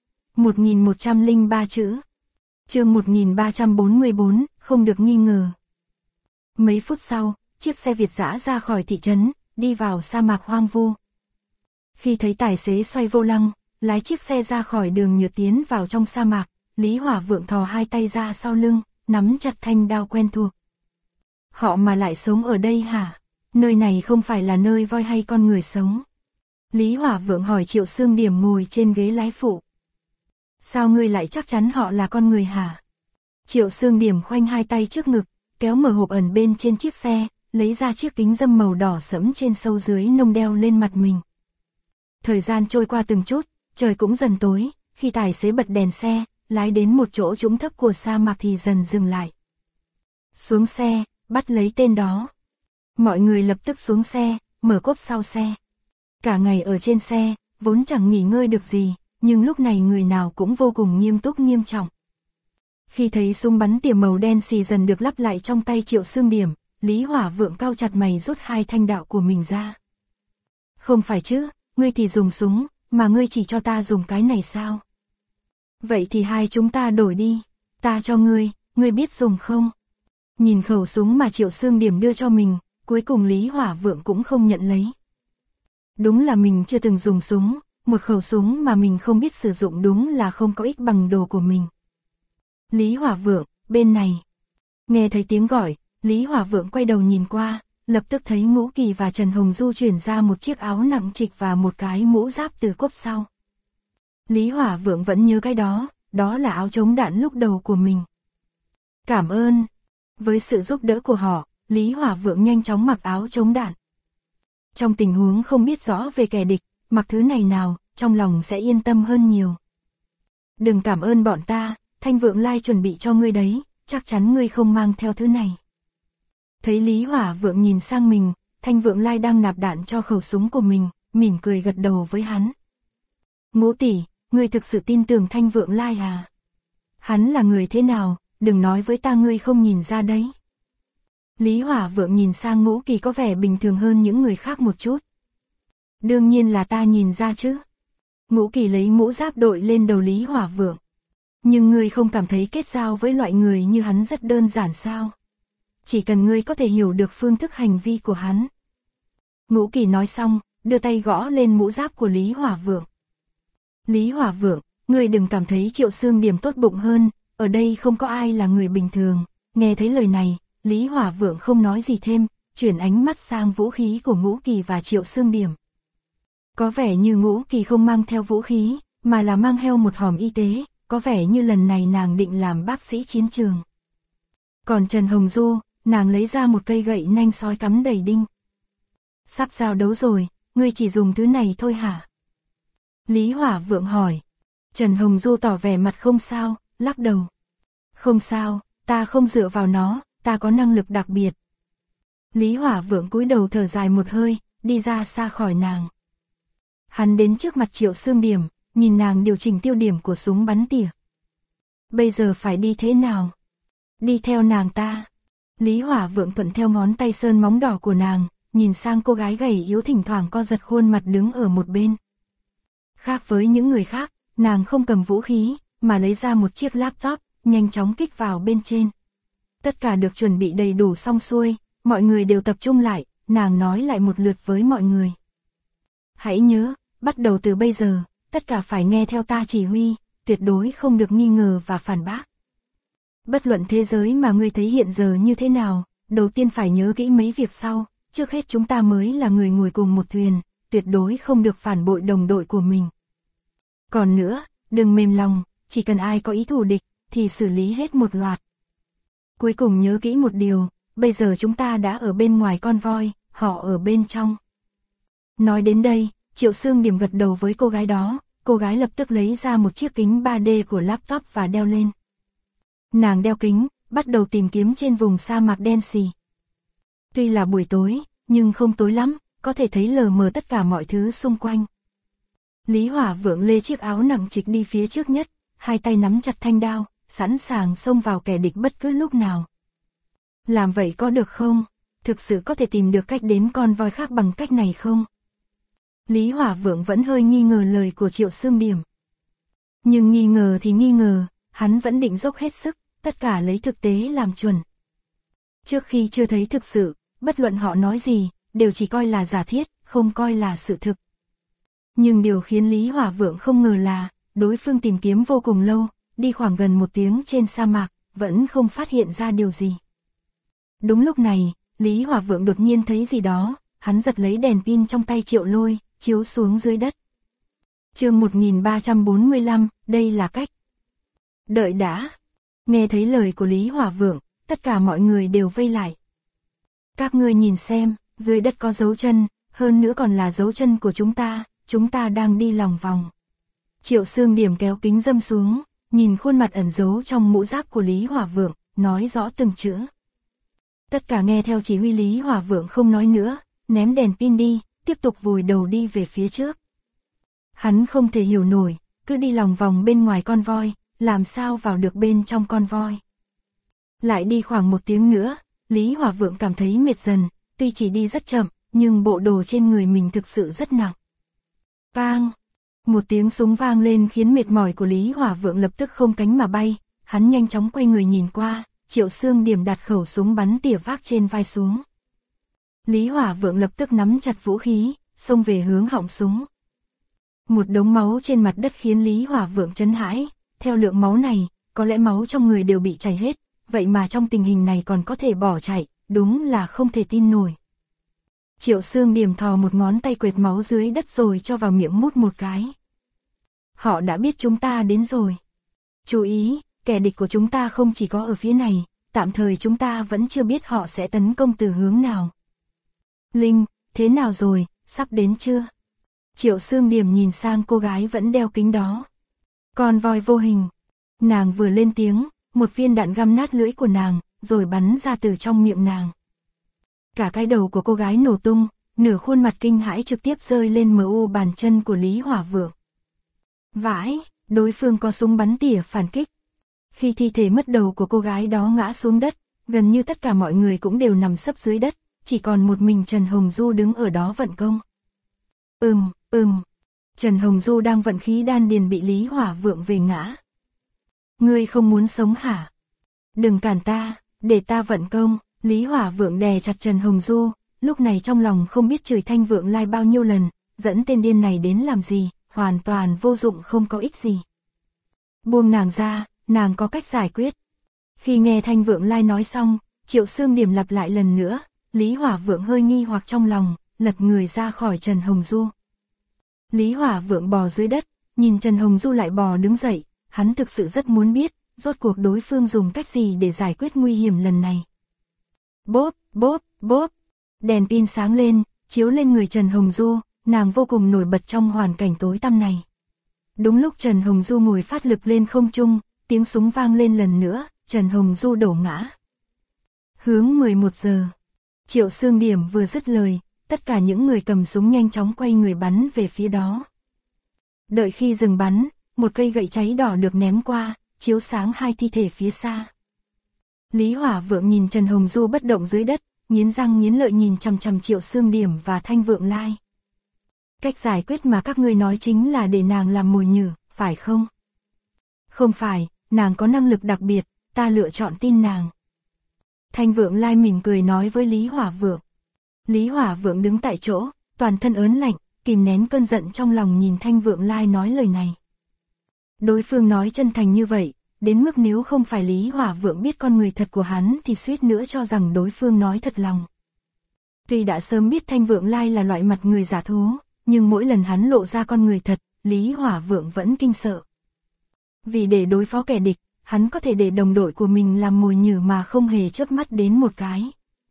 1103 chữ. Chương 1344, không được nghi ngờ. Mấy phút sau, chiếc xe Việt dã ra khỏi thị trấn, đi vào sa mạc hoang vu. Khi thấy tài xế xoay vô lăng, lái chiếc xe ra khỏi đường nhựa tiến vào trong sa mạc, Lý Hỏa Vượng thò hai tay ra sau lưng, nắm chặt thanh đao quen thuộc. Họ mà lại sống ở đây hả? Nơi này không phải là nơi voi hay con người sống. Lý Hỏa Vượng hỏi Triệu Xương Điểm ngồi trên ghế lái phụ. Sao ngươi lại chắc chắn họ là con người hả? Triệu Xương Điểm khoanh hai tay trước ngực, kéo mở hộp ẩn bên trên chiếc xe, lấy ra chiếc kính râm màu đỏ sẫm trên sâu dưới nông đeo lên mặt mình. Thời gian trôi qua từng chút, trời cũng dần tối, khi tài xế bật đèn xe, lái đến một chỗ trũng thấp của sa mạc thì dần dừng lại. Xuống xe, bắt lấy tên đó. Mọi người lập tức xuống xe, mở cốp sau xe. Cả ngày ở trên xe, vốn chẳng nghỉ ngơi được gì, nhưng lúc này người nào cũng vô cùng nghiêm túc nghiêm trọng. Khi thấy súng bắn tỉa màu đen xì dần được lắp lại trong tay Triệu Xương Điểm, Lý Hỏa Vượng cau chặt mày rút hai thanh đạo của mình ra. Không phải chứ, ngươi thì dùng súng, mà ngươi chỉ cho ta dùng cái này sao? Vậy thì hai chúng ta đổi đi, ta cho ngươi biết dùng không? Nhìn khẩu súng mà Triệu Xương Điểm đưa cho mình, cuối cùng Lý Hỏa Vượng cũng không nhận lấy. Đúng là mình chưa từng dùng súng, một khẩu súng mà mình không biết sử dụng đúng là không có ích bằng đồ của mình. Lý Hỏa Vượng, bên này. Nghe thấy tiếng gọi, Lý Hỏa Vượng quay đầu nhìn qua, lập tức thấy Ngũ Kỳ và Trần Hồng Du chuyển ra một chiếc áo nặng trịch và một cái mũ giáp từ cốp sau. Lý Hỏa Vượng vẫn nhớ cái đó, đó là áo chống đạn lúc đầu của mình. Cảm ơn. Với sự giúp đỡ của họ, Lý Hỏa Vượng nhanh chóng mặc áo chống đạn. Trong tình huống không biết rõ về kẻ địch, mặc thứ này nào, trong lòng sẽ yên tâm hơn nhiều. Đừng cảm ơn bọn ta, Thanh Vượng Lai chuẩn bị cho ngươi đấy, chắc chắn ngươi không mang theo thứ này. Thấy Lý Hỏa Vượng nhìn sang mình, Thanh Vượng Lai đang nạp đạn cho khẩu súng của mình, mỉm cười gật đầu với hắn. Ngũ tỷ, ngươi thực sự tin tưởng Thanh Vượng Lai à? Hắn là người thế nào, đừng nói với ta ngươi không nhìn ra đấy. Lý Hỏa Vượng nhìn sang Ngũ Kỳ có vẻ bình thường hơn những người khác một chút. Đương nhiên là ta nhìn ra chứ. Ngũ Kỳ lấy mũ giáp đội lên đầu Lý Hỏa Vượng. Nhưng ngươi không cảm thấy kết giao với loại người như hắn rất đơn giản sao? Chỉ cần ngươi có thể hiểu được phương thức hành vi của hắn. Ngũ Kỳ nói xong, đưa tay gõ lên mũ giáp của Lý Hỏa Vượng. Lý Hỏa Vượng, ngươi đừng cảm thấy Triệu Xương Điểm tốt bụng hơn, ở đây không có ai là người bình thường. Nghe thấy lời này, Lý Hỏa Vượng không nói gì thêm, chuyển ánh mắt sang vũ khí của Ngũ Kỳ và Triệu Xương Điểm. Có vẻ như Ngũ Kỳ không mang theo vũ khí, mà là mang theo một hòm y tế, có vẻ như lần này nàng định làm bác sĩ chiến trường. Còn Trần Hồng Du, nàng lấy ra một cây gậy nanh sói cắm đầy đinh. Sắp giao đấu rồi, ngươi chỉ dùng thứ này thôi hả? Lý Hỏa Vượng hỏi. Trần Hồng Du tỏ vẻ mặt không sao, lắc đầu. Không sao, ta không dựa vào nó, ta có năng lực đặc biệt. Lý Hỏa Vượng cúi đầu thở dài một hơi, đi ra xa khỏi nàng. Hắn đến trước mặt Triệu Xương Điểm, nhìn nàng điều chỉnh tiêu điểm của súng bắn tỉa. Bây giờ phải đi thế nào? Đi theo nàng ta. Lý Hỏa Vượng thuận theo ngón tay sơn móng đỏ của nàng, nhìn sang cô gái gầy yếu thỉnh thoảng co giật khuôn mặt đứng ở một bên. Khác với những người khác, nàng không cầm vũ khí, mà lấy ra một chiếc laptop, nhanh chóng kích vào bên trên. Tất cả được chuẩn bị đầy đủ xong xuôi, mọi người đều tập trung lại, nàng nói lại một lượt với mọi người. Hãy nhớ, bắt đầu từ bây giờ, tất cả phải nghe theo ta chỉ huy, tuyệt đối không được nghi ngờ và phản bác. Bất luận thế giới mà ngươi thấy hiện giờ như thế nào, đầu tiên phải nhớ kỹ mấy việc sau, trước hết chúng ta mới là người ngồi cùng một thuyền, tuyệt đối không được phản bội đồng đội của mình. Còn nữa, đừng mềm lòng, chỉ cần ai có ý thù địch, thì xử lý hết một loạt. Cuối cùng nhớ kỹ một điều, bây giờ chúng ta đã ở bên ngoài con voi, họ ở bên trong. Nói đến đây, Triệu Xương Điểm gật đầu với cô gái đó, cô gái lập tức lấy ra một chiếc kính 3D của laptop và đeo lên. Nàng đeo kính, bắt đầu tìm kiếm trên vùng sa mạc đen xì. Tuy là buổi tối, nhưng không tối lắm, có thể thấy lờ mờ tất cả mọi thứ xung quanh. Lý Hỏa Vượng lê chiếc áo nặng trịch đi phía trước nhất, hai tay nắm chặt thanh đao, sẵn sàng xông vào kẻ địch bất cứ lúc nào. Làm vậy có được không? Thực sự có thể tìm được cách đến con voi khác bằng cách này không? Lý Hỏa Vượng vẫn hơi nghi ngờ lời của Triệu Xương Điểm. Nhưng nghi ngờ thì nghi ngờ, hắn vẫn định dốc hết sức, tất cả lấy thực tế làm chuẩn. Trước khi chưa thấy thực sự, bất luận họ nói gì, đều chỉ coi là giả thiết, không coi là sự thực. Nhưng điều khiến Lý Hỏa Vượng không ngờ là, đối phương tìm kiếm vô cùng lâu, đi khoảng gần 1 tiếng trên sa mạc, vẫn không phát hiện ra điều gì. Đúng lúc này, Lý Hỏa Vượng đột nhiên thấy gì đó, hắn giật lấy đèn pin trong tay Triệu Lôi, chiếu xuống dưới đất. Chương 1345, đây là cách. Đợi đã. Nghe thấy lời của Lý Hỏa Vượng, tất cả mọi người đều vây lại. Các ngươi nhìn xem, dưới đất có dấu chân, hơn nữa còn là dấu chân của chúng ta đang đi lòng vòng. Triệu Xương Điểm kéo kính râm xuống, nhìn khuôn mặt ẩn giấu trong mũ giáp của Lý Hỏa Vượng, nói rõ từng chữ. Tất cả nghe theo chỉ huy Lý Hỏa Vượng không nói nữa, ném đèn pin đi, tiếp tục vùi đầu đi về phía trước. Hắn không thể hiểu nổi, cứ đi lòng vòng bên ngoài con voi, làm sao vào được bên trong con voi. Lại đi khoảng 1 tiếng nữa, Lý Hỏa Vượng cảm thấy mệt dần, tuy chỉ đi rất chậm, nhưng bộ đồ trên người mình thực sự rất nặng. Bang! Một tiếng súng vang lên khiến mệt mỏi của Lý Hỏa Vượng lập tức không cánh mà bay, hắn nhanh chóng quay người nhìn qua, Triệu Xương Điểm đặt khẩu súng bắn tỉa vác trên vai xuống. Lý Hỏa Vượng lập tức nắm chặt vũ khí, xông về hướng họng súng. Một đống máu trên mặt đất khiến Lý Hỏa Vượng chấn hãi, theo lượng máu này, có lẽ máu trong người đều bị chảy hết, vậy mà trong tình hình này còn có thể bỏ chạy, đúng là không thể tin nổi. Triệu Xương Điểm thò một ngón tay quệt máu dưới đất rồi cho vào miệng mút một cái. Họ đã biết chúng ta đến rồi. Chú ý, kẻ địch của chúng ta không chỉ có ở phía này, tạm thời chúng ta vẫn chưa biết họ sẽ tấn công từ hướng nào. Linh, thế nào rồi, sắp đến chưa? Triệu Xương Điểm nhìn sang cô gái vẫn đeo kính đó. Con voi vô hình. Nàng vừa lên tiếng, một viên đạn găm nát lưỡi của nàng, rồi bắn ra từ trong miệng nàng. Cả cái đầu của cô gái nổ tung, nửa khuôn mặt kinh hãi trực tiếp rơi lên mu bàn chân của Lý Hỏa Vượng. Vãi, đối phương có súng bắn tỉa phản kích. Khi thi thể mất đầu của cô gái đó ngã xuống đất, gần như tất cả mọi người cũng đều nằm sấp dưới đất, chỉ còn một mình Trần Hồng Du đứng ở đó vận công. Trần Hồng Du đang vận khí đan điền bị Lý Hỏa Vượng về ngã. Ngươi không muốn sống hả? Đừng cản ta, để ta vận công. Lý Hỏa Vượng đè chặt Trần Hồng Du, lúc này trong lòng không biết chửi Thanh Vượng Lai bao nhiêu lần, dẫn tên điên này đến làm gì, hoàn toàn vô dụng không có ích gì. Buông nàng ra, nàng có cách giải quyết. Khi nghe Thanh Vượng Lai nói xong, Triệu Xương Điểm lặp lại lần nữa, Lý Hỏa Vượng hơi nghi hoặc trong lòng, lật người ra khỏi Trần Hồng Du. Lý Hỏa Vượng bò dưới đất, nhìn Trần Hồng Du lại bò đứng dậy, hắn thực sự rất muốn biết, rốt cuộc đối phương dùng cách gì để giải quyết nguy hiểm lần này. Bốp, đèn pin sáng lên, chiếu lên người Trần Hồng Du, nàng vô cùng nổi bật trong hoàn cảnh tối tăm này. Đúng lúc Trần Hồng Du ngồi phát lực lên không trung, tiếng súng vang lên lần nữa, Trần Hồng Du đổ ngã. Hướng 11 giờ. Triệu Xương Điểm vừa dứt lời, tất cả những người cầm súng nhanh chóng quay người bắn về phía đó. Đợi khi dừng bắn, một cây gậy cháy đỏ được ném qua, chiếu sáng hai thi thể phía xa. Lý Hỏa Vượng nhìn Trần Hồng Du bất động dưới đất, nghiến răng nghiến lợi nhìn chằm chằm Triệu Xương Điểm và Thanh Vượng Lai. Cách giải quyết mà các ngươi nói chính là để nàng làm mồi nhử, phải không? Không phải, nàng có năng lực đặc biệt, ta lựa chọn tin nàng. Thanh Vượng Lai mỉm cười nói với Lý Hỏa Vượng. Lý Hỏa Vượng đứng tại chỗ, toàn thân ớn lạnh, kìm nén cơn giận trong lòng nhìn Thanh Vượng Lai nói lời này. Đối phương nói chân thành như vậy, đến mức nếu không phải Lý Hỏa Vượng biết con người thật của hắn thì suýt nữa cho rằng đối phương nói thật lòng. Tuy đã sớm biết Thanh Vượng Lai là loại mặt người giả thú, nhưng mỗi lần hắn lộ ra con người thật, Lý Hỏa Vượng vẫn kinh sợ. Vì để đối phó kẻ địch, hắn có thể để đồng đội của mình làm mồi nhử mà không hề chớp mắt đến một cái.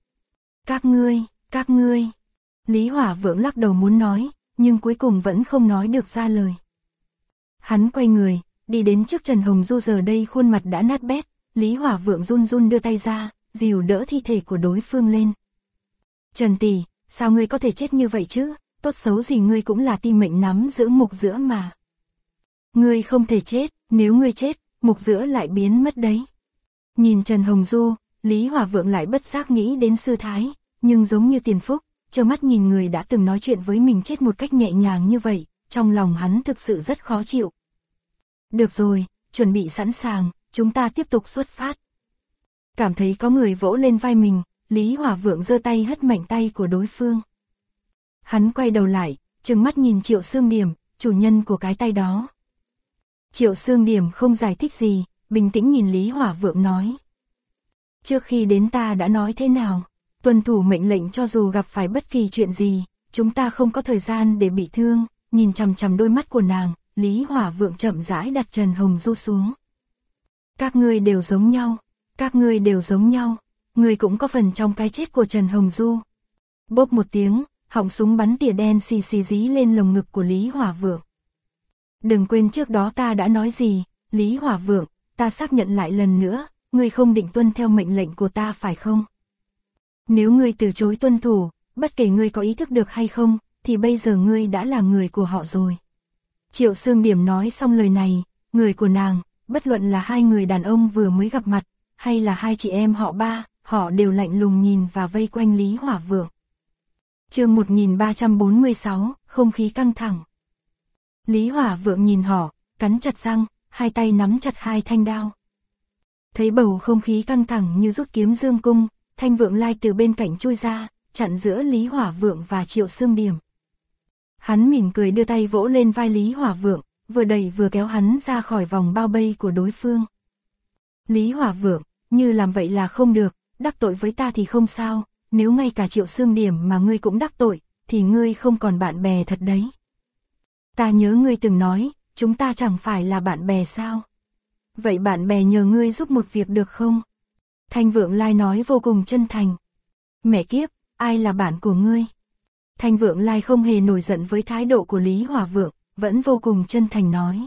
Các ngươi. Lý Hỏa Vượng lắc đầu muốn nói, nhưng cuối cùng vẫn không nói được ra lời. Hắn quay người, đi đến trước Trần Hồng Du, giờ đây khuôn mặt đã nát bét, Lý Hỏa Vượng run run đưa tay ra, dìu đỡ thi thể của đối phương lên. Trần tỷ, sao ngươi có thể chết như vậy chứ, tốt xấu gì ngươi cũng là ti mệnh nắm giữ mục giữa mà. Ngươi không thể chết, nếu ngươi chết, mục giữa lại biến mất đấy. Nhìn Trần Hồng Du, Lý Hỏa Vượng lại bất giác nghĩ đến sư thái, nhưng giống như Tiền Phúc, trơ mắt nhìn người đã từng nói chuyện với mình chết một cách nhẹ nhàng như vậy, trong lòng hắn thực sự rất khó chịu. Được rồi, chuẩn bị sẵn sàng, chúng ta tiếp tục xuất phát. Cảm thấy có người vỗ lên vai mình, Lý Hỏa Vượng giơ tay hất mạnh tay của đối phương. Hắn quay đầu lại, trừng mắt nhìn Triệu Xương Điểm, chủ nhân của cái tay đó. Triệu Xương Điểm không giải thích gì, bình tĩnh nhìn Lý Hỏa Vượng nói. Trước khi đến ta đã nói thế nào, tuân thủ mệnh lệnh cho dù gặp phải bất kỳ chuyện gì, chúng ta không có thời gian để bị thương. Nhìn chằm chằm đôi mắt của nàng, Lý Hỏa Vượng chậm rãi đặt Trần Hồng Du xuống. Các ngươi đều giống nhau, ngươi cũng có phần trong cái chết của Trần Hồng Du. Bốp một tiếng, họng súng bắn tỉa đen xì xì dí lên lồng ngực của Lý Hỏa Vượng. Đừng quên trước đó ta đã nói gì, Lý Hỏa Vượng, ta xác nhận lại lần nữa, ngươi không định tuân theo mệnh lệnh của ta phải không? Nếu ngươi từ chối tuân thủ, bất kể ngươi có ý thức được hay không, thì bây giờ ngươi đã là người của họ rồi. Triệu Xương Điểm nói xong lời này, người của nàng, bất luận là hai người đàn ông vừa mới gặp mặt, hay là hai chị em họ Ba, họ đều lạnh lùng nhìn và vây quanh Lý Hỏa Vượng. Chương 1346, không khí căng thẳng. Lý Hỏa Vượng nhìn họ, cắn chặt răng, hai tay nắm chặt hai thanh đao. Thấy bầu không khí căng thẳng như rút kiếm dương cung, Thanh Vượng Lai từ bên cạnh chui ra, chặn giữa Lý Hỏa Vượng và Triệu Xương Điểm. Hắn mỉm cười đưa tay vỗ lên vai Lý Hỏa Vượng, vừa đẩy vừa kéo hắn ra khỏi vòng bao vây của đối phương. Lý Hỏa Vượng, như làm vậy là không được, đắc tội với ta thì không sao, nếu ngay cả Triệu Xương Điểm mà ngươi cũng đắc tội, thì ngươi không còn bạn bè thật đấy. Ta nhớ ngươi từng nói, chúng ta chẳng phải là bạn bè sao? Vậy bạn bè nhờ ngươi giúp một việc được không? Thanh Vượng Lai nói vô cùng chân thành. Mẹ kiếp, ai là bạn của ngươi? Thanh Vượng Lai không hề nổi giận với thái độ của Lý Hỏa Vượng, vẫn vô cùng chân thành nói.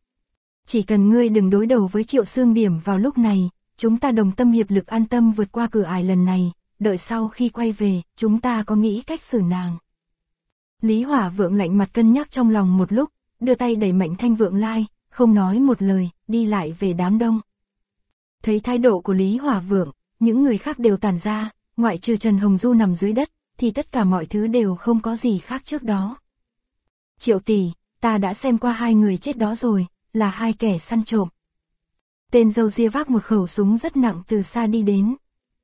Chỉ cần ngươi đừng đối đầu với Triệu Xương Điểm vào lúc này, chúng ta đồng tâm hiệp lực an tâm vượt qua cửa ải lần này, đợi sau khi quay về, chúng ta có nghĩ cách xử nàng. Lý Hỏa Vượng lạnh mặt cân nhắc trong lòng một lúc, đưa tay đẩy mạnh Thanh Vượng Lai, không nói một lời, đi lại về đám đông. Thấy thái độ của Lý Hỏa Vượng, những người khác đều tản ra, ngoại trừ Trần Hồng Du nằm dưới đất, thì tất cả mọi thứ đều không có gì khác trước đó. Triệu tỷ, ta đã xem qua hai người chết đó rồi, là hai kẻ săn trộm. Tên râu ria vác một khẩu súng rất nặng từ xa đi đến.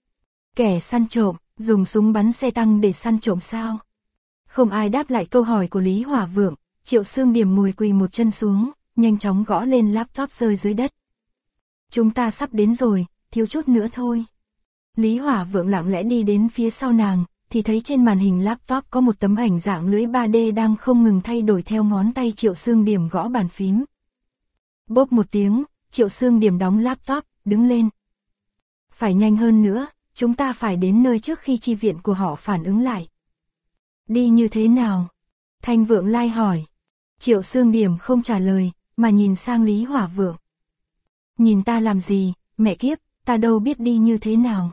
Kẻ săn trộm, dùng súng bắn xe tăng để săn trộm sao? Không ai đáp lại câu hỏi của Lý Hỏa Vượng, Triệu Xương Điểm ngồi quỳ một chân xuống, nhanh chóng gõ lên laptop rơi dưới đất. Chúng ta sắp đến rồi, thiếu chút nữa thôi. Lý Hỏa Vượng lặng lẽ đi đến phía sau nàng, thì thấy trên màn hình laptop có một tấm ảnh dạng lưới 3D đang không ngừng thay đổi theo ngón tay Triệu Xương Điểm gõ bàn phím. Bốp một tiếng, Triệu Xương Điểm đóng laptop, đứng lên. Phải nhanh hơn nữa, chúng ta phải đến nơi trước khi chi viện của họ phản ứng lại. Đi như thế nào? Thanh Vượng Lai hỏi. Triệu Xương Điểm không trả lời, mà nhìn sang Lý Hỏa Vượng. Nhìn ta làm gì, mẹ kiếp, ta đâu biết đi như thế nào.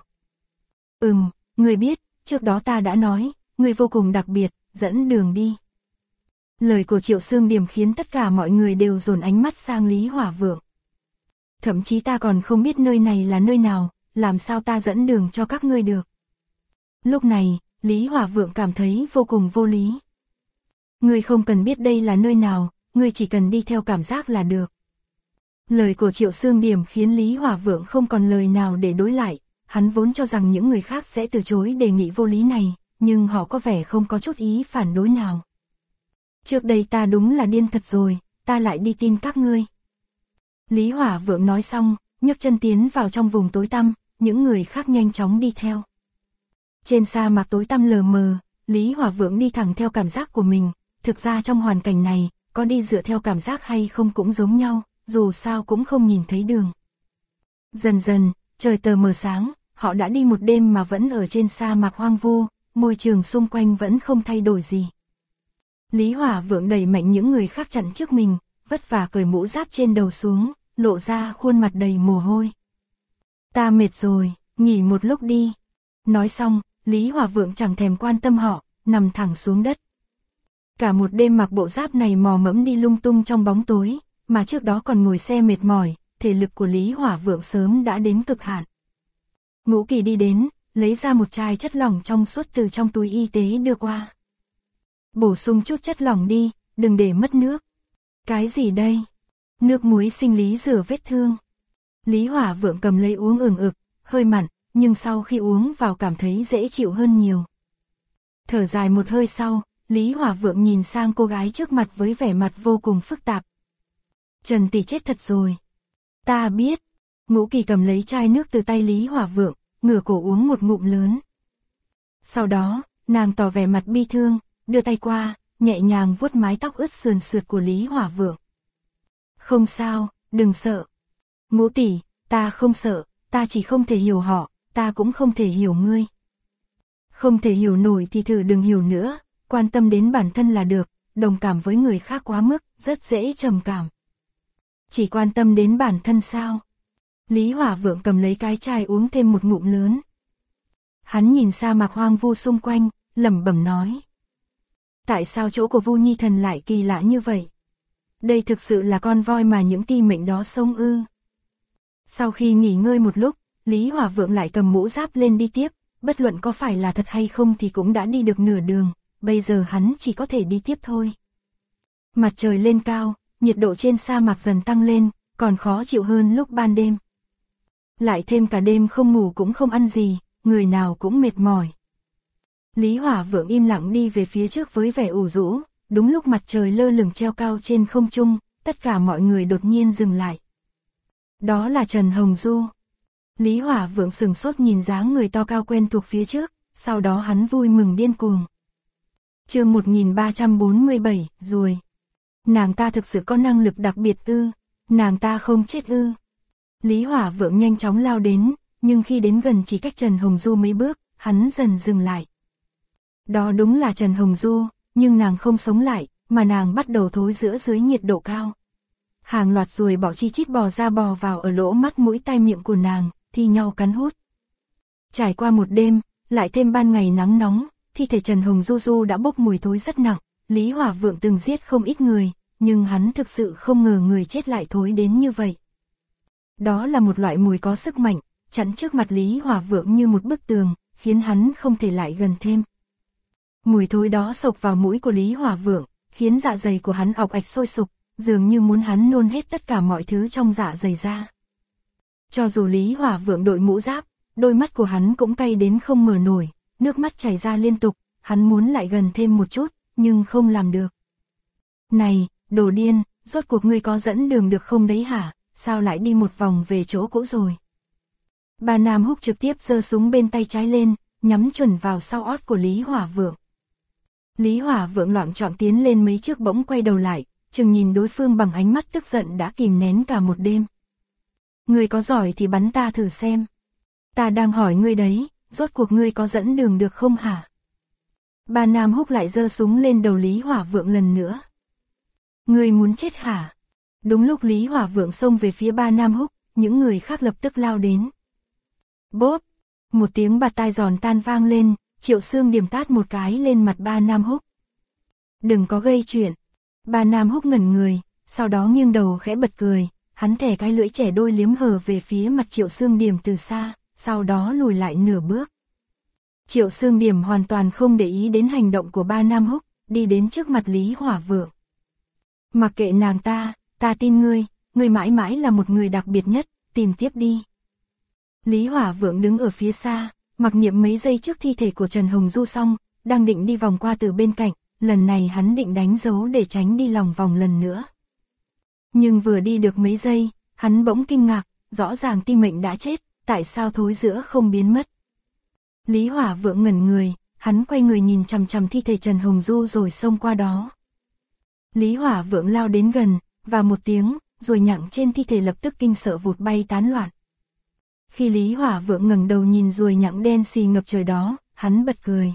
Ngươi biết, trước đó ta đã nói, ngươi vô cùng đặc biệt, dẫn đường đi. Lời của Triệu Xương Điểm khiến tất cả mọi người đều dồn ánh mắt sang Lý Hỏa Vượng. Thậm chí ta còn không biết nơi này là nơi nào, làm sao ta dẫn đường cho các ngươi được. Lúc này, Lý Hỏa Vượng cảm thấy vô cùng vô lý. Ngươi không cần biết đây là nơi nào, ngươi chỉ cần đi theo cảm giác là được. Lời của Triệu Xương Điểm khiến Lý Hỏa Vượng không còn lời nào để đối lại, hắn vốn cho rằng những người khác sẽ từ chối đề nghị vô lý này, nhưng họ có vẻ không có chút ý phản đối nào. Trước đây ta đúng là điên thật rồi, ta lại đi tin các ngươi. Lý Hỏa Vượng nói xong, nhấc chân tiến vào trong vùng tối tăm, những người khác nhanh chóng đi theo. Trên sa mạc tối tăm lờ mờ, Lý Hỏa Vượng đi thẳng theo cảm giác của mình, thực ra trong hoàn cảnh này, có đi dựa theo cảm giác hay không cũng giống nhau, dù sao cũng không nhìn thấy đường. Dần dần, trời tờ mờ sáng, họ đã đi một đêm mà vẫn ở trên sa mạc hoang vu, môi trường xung quanh vẫn không thay đổi gì. Lý Hỏa Vượng đẩy mạnh những người khác chặn trước mình, vất vả cởi mũ giáp trên đầu xuống, lộ ra khuôn mặt đầy mồ hôi. Ta mệt rồi, nghỉ một lúc đi. Nói xong, Lý Hỏa Vượng chẳng thèm quan tâm họ, nằm thẳng xuống đất. Cả một đêm mặc bộ giáp này mò mẫm đi lung tung trong bóng tối, mà trước đó còn ngồi xe mệt mỏi, thể lực của Lý Hỏa Vượng sớm đã đến cực hạn. Ngũ Kỳ đi đến, lấy ra một chai chất lỏng trong suốt từ trong túi y tế đưa qua. Bổ sung chút chất lỏng đi, đừng để mất nước. Cái gì đây? Nước muối sinh lý rửa vết thương. Lý Hỏa Vượng cầm lấy uống ửng ực, hơi mặn, nhưng sau khi uống vào cảm thấy dễ chịu hơn nhiều. Thở dài một hơi sau, Lý Hỏa Vượng nhìn sang cô gái trước mặt với vẻ mặt vô cùng phức tạp. Trần tỷ chết thật rồi. Ta biết. Ngũ Kỳ cầm lấy chai nước từ tay Lý Hỏa Vượng, ngửa cổ uống một ngụm lớn. Sau đó, nàng tỏ vẻ mặt bi thương, đưa tay qua, nhẹ nhàng vuốt mái tóc ướt sườn sượt của Lý Hỏa Vượng. Không sao, đừng sợ. Ngũ tỷ, ta không sợ, ta chỉ không thể hiểu họ, ta cũng không thể hiểu ngươi. Không thể hiểu nổi thì thử đừng hiểu nữa, quan tâm đến bản thân là được, đồng cảm với người khác quá mức, rất dễ trầm cảm. Chỉ quan tâm đến bản thân sao? Lý Hỏa Vượng cầm lấy cái chai uống thêm một ngụm lớn. Hắn nhìn sa mạc hoang vu xung quanh, lẩm bẩm nói. Tại sao chỗ của Vu Nhi Thần lại kỳ lạ như vậy? Đây thực sự là con voi mà những ti mệnh đó sống ư? Sau khi nghỉ ngơi một lúc, Lý Hỏa Vượng lại cầm mũ giáp lên đi tiếp, bất luận có phải là thật hay không thì cũng đã đi được nửa đường, bây giờ hắn chỉ có thể đi tiếp thôi. Mặt trời lên cao, nhiệt độ trên sa mạc dần tăng lên, còn khó chịu hơn lúc ban đêm. Lại thêm cả đêm không ngủ cũng không ăn gì, người nào cũng mệt mỏi. Lý Hỏa Vượng im lặng đi về phía trước với vẻ ủ rũ, đúng lúc mặt trời lơ lửng treo cao trên không trung, tất cả mọi người đột nhiên dừng lại. Đó là Trần Hồng Du. Lý Hỏa Vượng sừng sốt nhìn dáng người to cao quen thuộc phía trước, sau đó hắn vui mừng điên cuồng. Chương 1347, ruồi. Nàng ta thực sự có năng lực đặc biệt ư? Nàng ta không chết ư? Lý Hỏa Vượng nhanh chóng lao đến, nhưng khi đến gần chỉ cách Trần Hồng Du mấy bước, hắn dần dừng lại. Đó đúng là Trần Hồng Du, nhưng nàng không sống lại, mà nàng bắt đầu thối rữa dưới nhiệt độ cao. Hàng loạt ruồi bọ chi chít bò ra bò vào ở lỗ mắt mũi tai miệng của nàng, thi nhau cắn hút. Trải qua một đêm, lại thêm ban ngày nắng nóng, thi thể Trần Hồng Du đã bốc mùi thối rất nặng. Lý Hỏa Vượng từng giết không ít người, nhưng hắn thực sự không ngờ người chết lại thối đến như vậy. Đó là một loại mùi có sức mạnh, chắn trước mặt Lý Hỏa Vượng như một bức tường, khiến hắn không thể lại gần thêm. Mùi thối đó xộc vào mũi của Lý Hỏa Vượng, khiến dạ dày của hắn ọc ạch sôi sục, dường như muốn hắn nôn hết tất cả mọi thứ trong dạ dày ra. Cho dù Lý Hỏa Vượng đội mũ giáp, đôi mắt của hắn cũng cay đến không mở nổi, nước mắt chảy ra liên tục, hắn muốn lại gần thêm một chút, nhưng không làm được. Này, đồ điên, rốt cuộc ngươi có dẫn đường được không đấy hả, sao lại đi một vòng về chỗ cũ rồi? Bà Nam Húc trực tiếp giơ súng bên tay trái lên, nhắm chuẩn vào sau ót của Lý Hỏa Vượng. Lý Hỏa Vượng loạng choạng tiến lên mấy trước bỗng quay đầu lại, chừng nhìn đối phương bằng ánh mắt tức giận đã kìm nén cả một đêm. Ngươi có giỏi thì bắn ta thử xem. Ta đang hỏi ngươi đấy, rốt cuộc ngươi có dẫn đường được không hả? Bà Nam Húc lại giơ súng lên đầu Lý Hỏa Vượng lần nữa. Ngươi muốn chết hả? Đúng lúc Lý Hỏa Vượng xông về phía bà Nam Húc, những người khác lập tức lao đến. Bốp! Một tiếng bạt tai giòn tan vang lên, Triệu Xương điểm tát một cái lên mặt bà Nam Húc. Đừng có gây chuyện. Bà Nam Húc ngẩn người, sau đó nghiêng đầu khẽ bật cười, hắn thè cái lưỡi trẻ đôi liếm hờ về phía mặt Triệu Xương Điểm từ xa, sau đó lùi lại nửa bước. Triệu Xương Điểm hoàn toàn không để ý đến hành động của bà Nam Húc, đi đến trước mặt Lý Hỏa Vượng. Mặc kệ nàng ta tin ngươi mãi mãi là một người đặc biệt nhất, tìm tiếp đi. Lý Hỏa Vượng đứng ở phía xa, mặc niệm mấy giây trước thi thể của Trần Hồng Du xong, đang định đi vòng qua từ bên cạnh, lần này hắn định đánh dấu để tránh đi lòng vòng lần nữa. Nhưng vừa đi được mấy giây, hắn bỗng kinh ngạc, rõ ràng Ti Mệnh đã chết, tại sao thối giữa không biến mất. Lý Hỏa Vượng ngẩn người, hắn quay người nhìn chằm chằm thi thể Trần Hồng Du rồi xông qua đó. Lý Hỏa Vượng lao đến gần, và một tiếng, rồi nhặng trên thi thể lập tức kinh sợ vụt bay tán loạn. Khi Lý Hỏa Vượng ngẩng đầu nhìn ruồi nhặng đen xì ngập trời đó, hắn bật cười.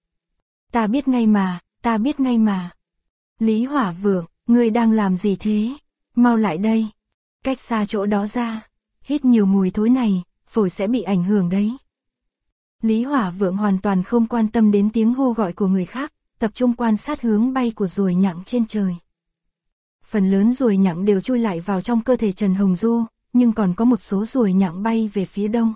Ta biết ngay mà, ta biết ngay mà. Lý Hỏa Vượng, ngươi đang làm gì thế? Mau lại đây. Cách xa chỗ đó ra. Hít nhiều mùi thối này, phổi sẽ bị ảnh hưởng đấy. Lý Hỏa Vượng hoàn toàn không quan tâm đến tiếng hô gọi của người khác, tập trung quan sát hướng bay của ruồi nhặng trên trời. Phần lớn ruồi nhặng đều chui lại vào trong cơ thể Trần Hồng Du, nhưng còn có một số ruồi nhặng bay về phía đông.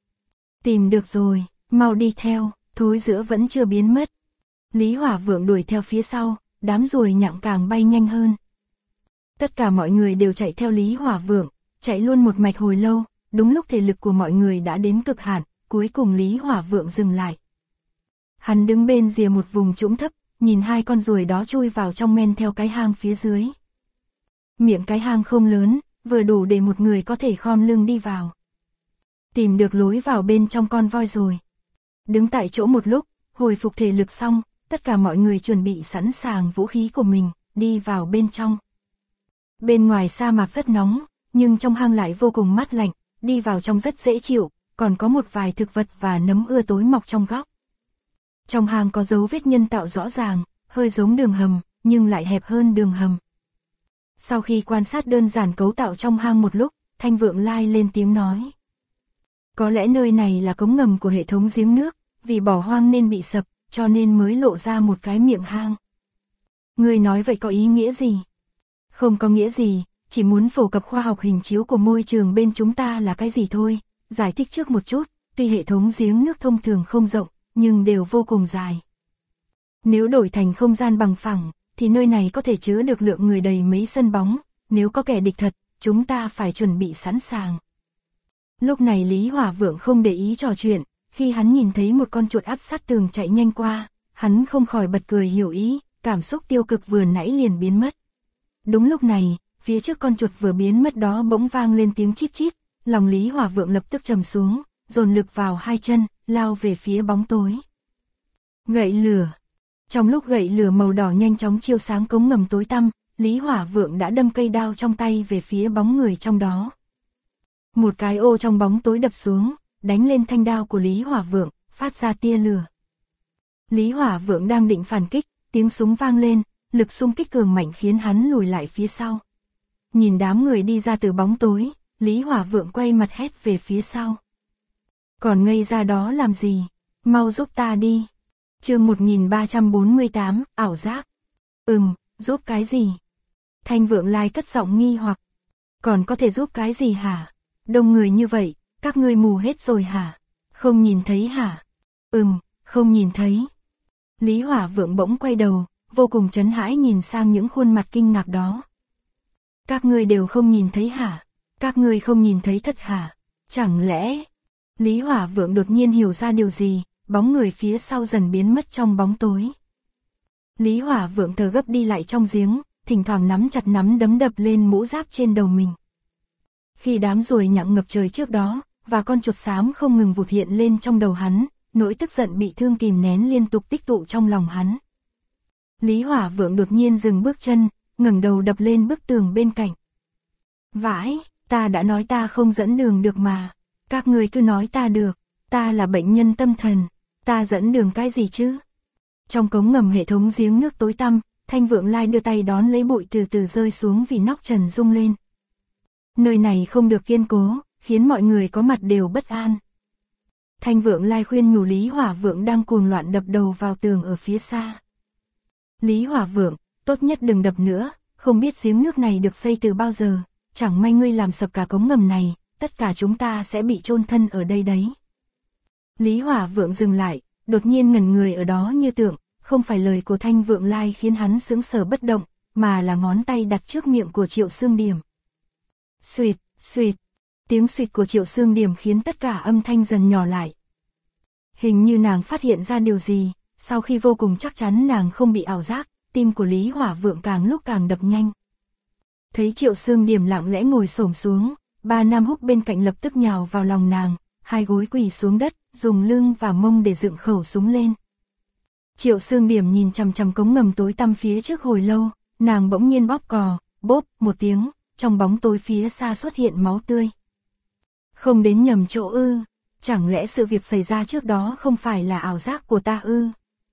Tìm được rồi, mau đi theo, thối giữa vẫn chưa biến mất. Lý Hỏa Vượng đuổi theo phía sau, đám ruồi nhặng càng bay nhanh hơn. Tất cả mọi người đều chạy theo Lý Hỏa Vượng, chạy luôn một mạch hồi lâu, đúng lúc thể lực của mọi người đã đến cực hạn, cuối cùng Lý Hỏa Vượng dừng lại. Hắn đứng bên rìa một vùng trũng thấp, nhìn hai con ruồi đó chui vào trong men theo cái hang phía dưới. Miệng cái hang không lớn, vừa đủ để một người có thể khom lưng đi vào. Tìm được lối vào bên trong con voi rồi. Đứng tại chỗ một lúc, hồi phục thể lực xong, tất cả mọi người chuẩn bị sẵn sàng vũ khí của mình, đi vào bên trong. Bên ngoài sa mạc rất nóng, nhưng trong hang lại vô cùng mát lạnh, đi vào trong rất dễ chịu, còn có một vài thực vật và nấm ưa tối mọc trong góc. Trong hang có dấu vết nhân tạo rõ ràng, hơi giống đường hầm, nhưng lại hẹp hơn đường hầm. Sau khi quan sát đơn giản cấu tạo trong hang một lúc, Thanh Vượng Lai lên tiếng nói. Có lẽ nơi này là cống ngầm của hệ thống giếng nước, vì bỏ hoang nên bị sập, cho nên mới lộ ra một cái miệng hang. Người nói vậy có ý nghĩa gì? Không có nghĩa gì, chỉ muốn phổ cập khoa học hình chiếu của môi trường bên chúng ta là cái gì thôi. Giải thích trước một chút, tuy hệ thống giếng nước thông thường không rộng, nhưng đều vô cùng dài. Nếu đổi thành không gian bằng phẳng, thì nơi này có thể chứa được lượng người đầy mấy sân bóng, nếu có kẻ địch thật, chúng ta phải chuẩn bị sẵn sàng. Lúc này Lý Hỏa Vượng không để ý trò chuyện, khi hắn nhìn thấy một con chuột áp sát tường chạy nhanh qua, hắn không khỏi bật cười hiểu ý, cảm xúc tiêu cực vừa nãy liền biến mất. Đúng lúc này, phía trước con chuột vừa biến mất đó bỗng vang lên tiếng chít chít, lòng Lý Hỏa Vượng lập tức trầm xuống, dồn lực vào hai chân, lao về phía bóng tối. Gậy lửa. Trong lúc gậy lửa màu đỏ nhanh chóng chiếu sáng cống ngầm tối tăm, Lý Hỏa Vượng đã đâm cây đao trong tay về phía bóng người trong đó. Một cái ô trong bóng tối đập xuống, đánh lên thanh đao của Lý Hỏa Vượng, phát ra tia lửa. Lý Hỏa Vượng đang định phản kích, tiếng súng vang lên, lực xung kích cường mạnh khiến hắn lùi lại phía sau. Nhìn đám người đi ra từ bóng tối, Lý Hỏa Vượng quay mặt hét về phía sau. Còn ngây ra đó làm gì? Mau giúp ta đi. Chương 1348, ảo giác. Giúp cái gì? Thanh Vượng Lai cất giọng nghi hoặc. Còn có thể giúp cái gì hả? Đông người như vậy, các ngươi mù hết rồi hả? Không nhìn thấy hả? Không nhìn thấy. Lý Hỏa Vượng bỗng quay đầu, vô cùng chấn hãi nhìn sang những khuôn mặt kinh ngạc đó. Các ngươi đều không nhìn thấy hả? Các ngươi không nhìn thấy thật hả? Chẳng lẽ... Lý Hỏa Vượng đột nhiên hiểu ra điều gì, bóng người phía sau dần biến mất trong bóng tối. Lý Hỏa Vượng thở gấp đi lại trong giếng, thỉnh thoảng nắm chặt nắm đấm đập lên mũ giáp trên đầu mình. Khi đám ruồi nhặng ngập trời trước đó, và con chuột xám không ngừng vụt hiện lên trong đầu hắn, nỗi tức giận bị thương kìm nén liên tục tích tụ trong lòng hắn. Lý Hỏa Vượng đột nhiên dừng bước chân, ngẩng đầu đập lên bức tường bên cạnh. Vãi, ta đã nói ta không dẫn đường được mà. Các người cứ nói ta được, ta là bệnh nhân tâm thần, ta dẫn đường cái gì chứ? Trong cống ngầm hệ thống giếng nước tối tăm, Thanh Vượng Lai đưa tay đón lấy bụi từ từ rơi xuống vì nóc trần rung lên. Nơi này không được kiên cố, khiến mọi người có mặt đều bất an. Thanh Vượng Lai khuyên nhủ Lý Hỏa Vượng đang cuồng loạn đập đầu vào tường ở phía xa. Lý Hỏa Vượng, tốt nhất đừng đập nữa, không biết giếng nước này được xây từ bao giờ, chẳng may ngươi làm sập cả cống ngầm này, tất cả chúng ta sẽ bị chôn thân ở đây đấy. Lý Hỏa Vượng dừng lại, đột nhiên ngẩn người ở đó như tượng, không phải lời của Thanh Vượng Lai khiến hắn sững sờ bất động, mà là ngón tay đặt trước miệng của Triệu Xương Điểm. Xuỵt, xuỵt, Tiếng suýt của Triệu Xương Điểm khiến tất cả âm thanh dần nhỏ lại. Hình như nàng phát hiện ra điều gì, sau khi vô cùng chắc chắn nàng không bị ảo giác, tim của Lý Hỏa Vượng càng lúc càng đập nhanh. Thấy Triệu Xương Điểm lặng lẽ ngồi xổm xuống, ba nam húc bên cạnh lập tức nhào vào lòng nàng, hai gối quỳ xuống đất, dùng lưng và mông để dựng khẩu súng lên. Triệu Xương Điểm nhìn chằm chằm cống ngầm tối tăm phía trước hồi lâu, nàng bỗng nhiên bóp cò, bốp một tiếng, trong bóng tối phía xa xuất hiện máu tươi. Không đến nhầm chỗ ư, chẳng lẽ sự việc xảy ra trước đó không phải là ảo giác của ta ư?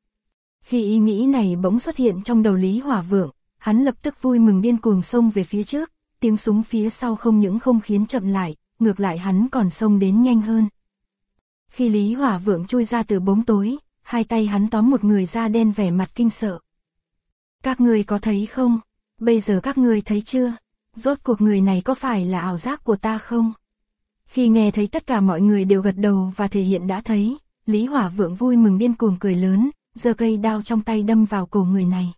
Khi ý nghĩ này bỗng xuất hiện trong đầu Lý Hỏa Vượng, hắn lập tức vui mừng điên cuồng xông về phía trước, tiếng súng phía sau không những không khiến chậm lại, ngược lại hắn còn xông đến nhanh hơn. Khi Lý Hỏa Vượng chui ra từ bóng tối, hai tay hắn tóm một người da đen vẻ mặt kinh sợ. Các ngươi có thấy không? Bây giờ các ngươi thấy chưa? Rốt cuộc người này có phải là ảo giác của ta không? Khi nghe thấy tất cả mọi người đều gật đầu và thể hiện đã thấy, Lý Hỏa Vượng vui mừng điên cuồng cười lớn, giơ cây đao trong tay đâm vào cổ người này.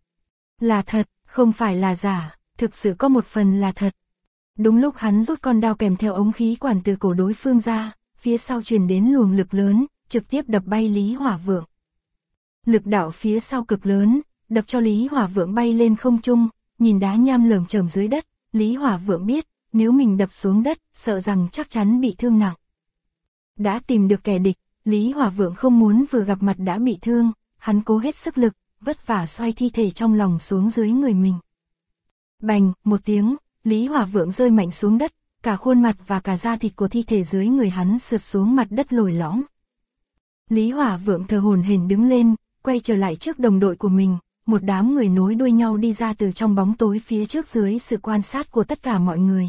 Là thật, không phải là giả, thực sự có một phần là thật. Đúng lúc hắn rút con đao kèm theo ống khí quản từ cổ đối phương ra, phía sau truyền đến luồng lực lớn, trực tiếp đập bay Lý Hỏa Vượng. Lực đạo phía sau cực lớn, đập cho Lý Hỏa Vượng bay lên không trung, nhìn đá nham lởm chởm dưới đất, Lý Hỏa Vượng biết, nếu mình đập xuống đất, sợ rằng chắc chắn bị thương nặng. Đã tìm được kẻ địch, Lý Hỏa Vượng không muốn vừa gặp mặt đã bị thương, hắn cố hết sức lực, vất vả xoay thi thể trong lòng xuống dưới người mình. Bành, một tiếng, Lý Hỏa Vượng rơi mạnh xuống đất, cả khuôn mặt và cả da thịt của thi thể dưới người hắn sượt xuống mặt đất lồi lõm. Lý Hỏa Vượng thở hổn hển đứng lên, quay trở lại trước đồng đội của mình, một đám người nối đuôi nhau đi ra từ trong bóng tối phía trước dưới sự quan sát của tất cả mọi người.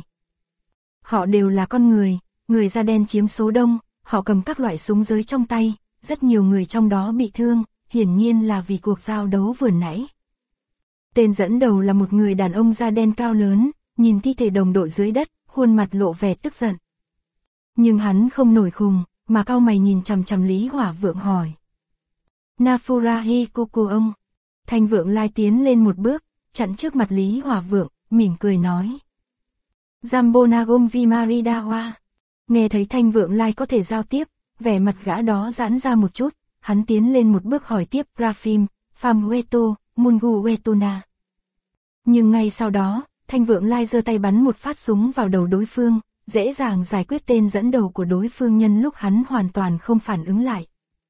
Họ đều là con người da đen chiếm số đông, họ cầm các loại súng giới trong tay, rất nhiều người trong đó bị thương, hiển nhiên là vì cuộc giao đấu vừa nãy. Tên dẫn đầu là một người đàn ông da đen cao lớn, nhìn thi thể đồng đội dưới đất, khuôn mặt lộ vẻ tức giận. Nhưng hắn không nổi khùng, mà cau mày nhìn chằm chằm Lý Hỏa Vượng hỏi. Nafurahi Kuku ông. Thanh Vượng Lai tiến lên một bước, chặn trước mặt Lý Hỏa Vượng, mỉm cười nói. Zambonagom Vimaridawa. Nghe thấy Thanh Vượng Lai có thể giao tiếp, vẻ mặt gã đó giãn ra một chút, hắn tiến lên một bước hỏi tiếp Rafim, Famweto, Mungu Wetuna. Nhưng ngay sau đó, Thanh Vượng Lai giơ tay bắn một phát súng vào đầu đối phương, dễ dàng giải quyết tên dẫn đầu của đối phương nhân lúc hắn hoàn toàn không phản ứng lại.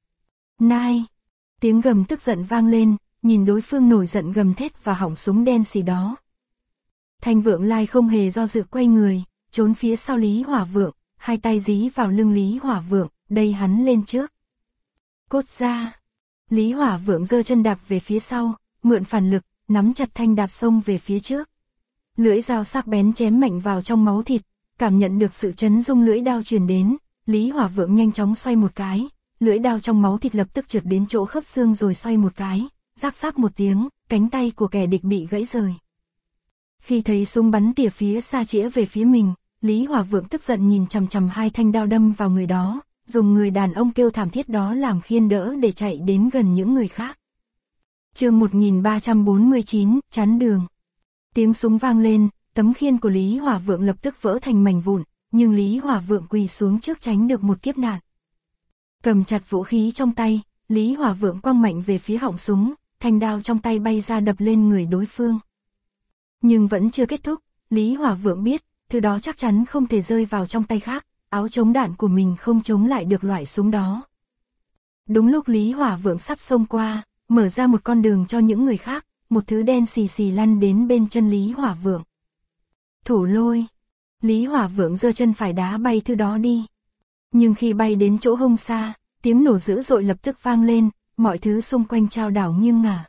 Nai! Tiếng gầm tức giận vang lên, nhìn đối phương nổi giận gầm thét và họng súng đen xì đó. Thanh Vượng Lai không hề do dự quay người, trốn phía sau Lý Hỏa Vượng, hai tay dí vào lưng Lý Hỏa Vượng, đẩy hắn lên trước. Cốt ra! Lý Hỏa Vượng giơ chân đạp về phía sau, mượn phản lực, nắm chặt thanh đạp xông về phía trước. Lưỡi dao sắc bén chém mạnh vào trong máu thịt, cảm nhận được sự chấn rung lưỡi đao truyền đến, Lý Hỏa Vượng nhanh chóng xoay một cái, lưỡi đao trong máu thịt lập tức trượt đến chỗ khớp xương rồi xoay một cái, rắc rắc một tiếng, cánh tay của kẻ địch bị gãy rời. Khi thấy súng bắn tỉa phía xa chĩa về phía mình, Lý Hỏa Vượng tức giận nhìn chằm chằm hai thanh đao đâm vào người đó, dùng người đàn ông kêu thảm thiết đó làm khiên đỡ để chạy đến gần những người khác. Chương 1349, chắn đường. Tiếng súng vang lên, tấm khiên của Lý Hỏa Vượng lập tức vỡ thành mảnh vụn, nhưng Lý Hỏa Vượng quỳ xuống trước tránh được một kiếp nạn. Cầm chặt vũ khí trong tay, Lý Hỏa Vượng quăng mạnh về phía họng súng, thanh đao trong tay bay ra đập lên người đối phương. Nhưng vẫn chưa kết thúc, Lý Hỏa Vượng biết, thứ đó chắc chắn không thể rơi vào trong tay khác, áo chống đạn của mình không chống lại được loại súng đó. Đúng lúc Lý Hỏa Vượng sắp xông qua, mở ra một con đường cho những người khác, một thứ đen xì xì lăn đến bên chân Lý Hỏa Vượng. Thủ lôi! Lý Hỏa Vượng giơ chân phải đá bay thứ đó đi. Nhưng khi bay đến chỗ hông xa, tiếng nổ dữ dội lập tức vang lên, mọi thứ xung quanh chao đảo nghiêng ngả.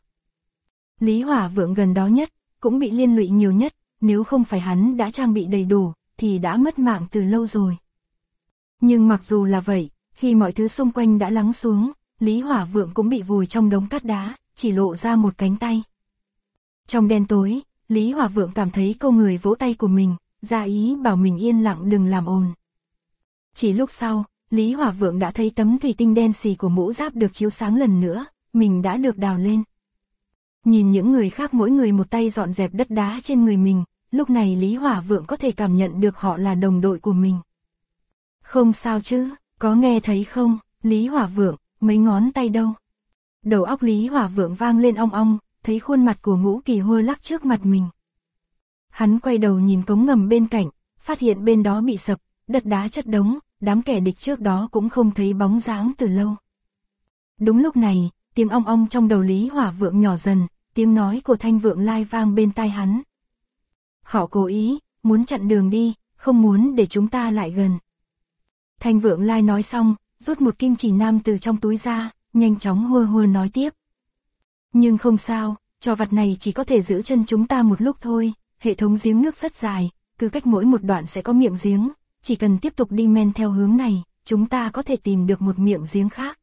Lý Hỏa Vượng gần đó nhất, cũng bị liên lụy nhiều nhất, nếu không phải hắn đã trang bị đầy đủ, thì đã mất mạng từ lâu rồi. Nhưng mặc dù là vậy, khi mọi thứ xung quanh đã lắng xuống, Lý Hỏa Vượng cũng bị vùi trong đống cát đá, chỉ lộ ra một cánh tay. Trong đen tối, Lý Hỏa Vượng cảm thấy câu người vỗ tay của mình, ra ý bảo mình yên lặng đừng làm ồn. Chỉ lúc sau, Lý Hỏa Vượng đã thấy tấm thủy tinh đen xì của mũ giáp được chiếu sáng lần nữa, mình đã được đào lên. Nhìn những người khác mỗi người một tay dọn dẹp đất đá trên người mình, lúc này Lý Hỏa Vượng có thể cảm nhận được họ là đồng đội của mình. Không sao chứ, có nghe thấy không, Lý Hỏa Vượng, mấy ngón tay đâu? Đầu óc Lý Hỏa Vượng vang lên ong ong, thấy khuôn mặt của Ngũ Kỳ Hôi lắc trước mặt mình. Hắn quay đầu nhìn cống ngầm bên cạnh, phát hiện bên đó bị sập, đất đá chất đống, đám kẻ địch trước đó cũng không thấy bóng dáng từ lâu. Đúng lúc này, tiếng ong ong trong đầu Lý Hỏa Vượng nhỏ dần, tiếng nói của Thanh Vượng Lai vang bên tai hắn. Họ cố ý, muốn chặn đường đi, không muốn để chúng ta lại gần. Thanh Vượng Lai nói xong, rút một kim chỉ nam từ trong túi ra, nhanh chóng hua hua nói tiếp. Nhưng không sao, trò vặt này chỉ có thể giữ chân chúng ta một lúc thôi, hệ thống giếng nước rất dài, cứ cách mỗi một đoạn sẽ có miệng giếng, chỉ cần tiếp tục đi men theo hướng này, chúng ta có thể tìm được một miệng giếng khác.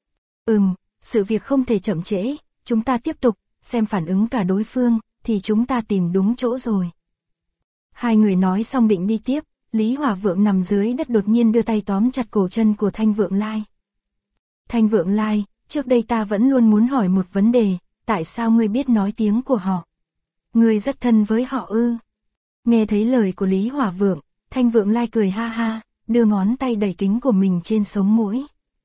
Sự việc không thể chậm trễ, chúng ta tiếp tục, xem phản ứng cả đối phương, thì chúng ta tìm đúng chỗ rồi. Hai người nói xong định đi tiếp, Lý Hỏa Vượng nằm dưới đất đột nhiên đưa tay tóm chặt cổ chân của Thanh Vượng Lai. Thanh Vượng Lai, trước đây ta vẫn luôn muốn hỏi một vấn đề, tại sao ngươi biết nói tiếng của họ? Ngươi rất thân với họ ư? Nghe thấy lời của Lý Hỏa Vượng, Thanh Vượng Lai cười ha ha, đưa ngón tay đầy kính của mình trên sống mũi.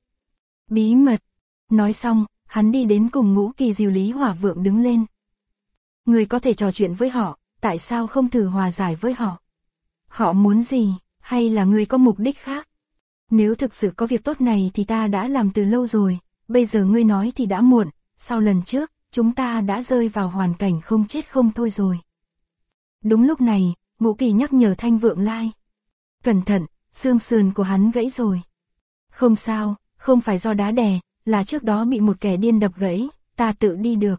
Bí mật. Nói xong, hắn đi đến cùng Ngũ Kỳ dìu Lý Hỏa Vượng đứng lên. Ngươi có thể trò chuyện với họ, tại sao không thử hòa giải với họ? Họ muốn gì, hay là ngươi có mục đích khác? Nếu thực sự có việc tốt này thì ta đã làm từ lâu rồi, bây giờ ngươi nói thì đã muộn, sau lần trước, chúng ta đã rơi vào hoàn cảnh không chết không thôi rồi. Đúng lúc này, Ngũ Kỳ nhắc nhở Thanh Vượng Lai. Cẩn thận, xương sườn của hắn gãy rồi. Không sao, không phải do đá đè, là trước đó bị một kẻ điên đập gãy, ta tự đi được.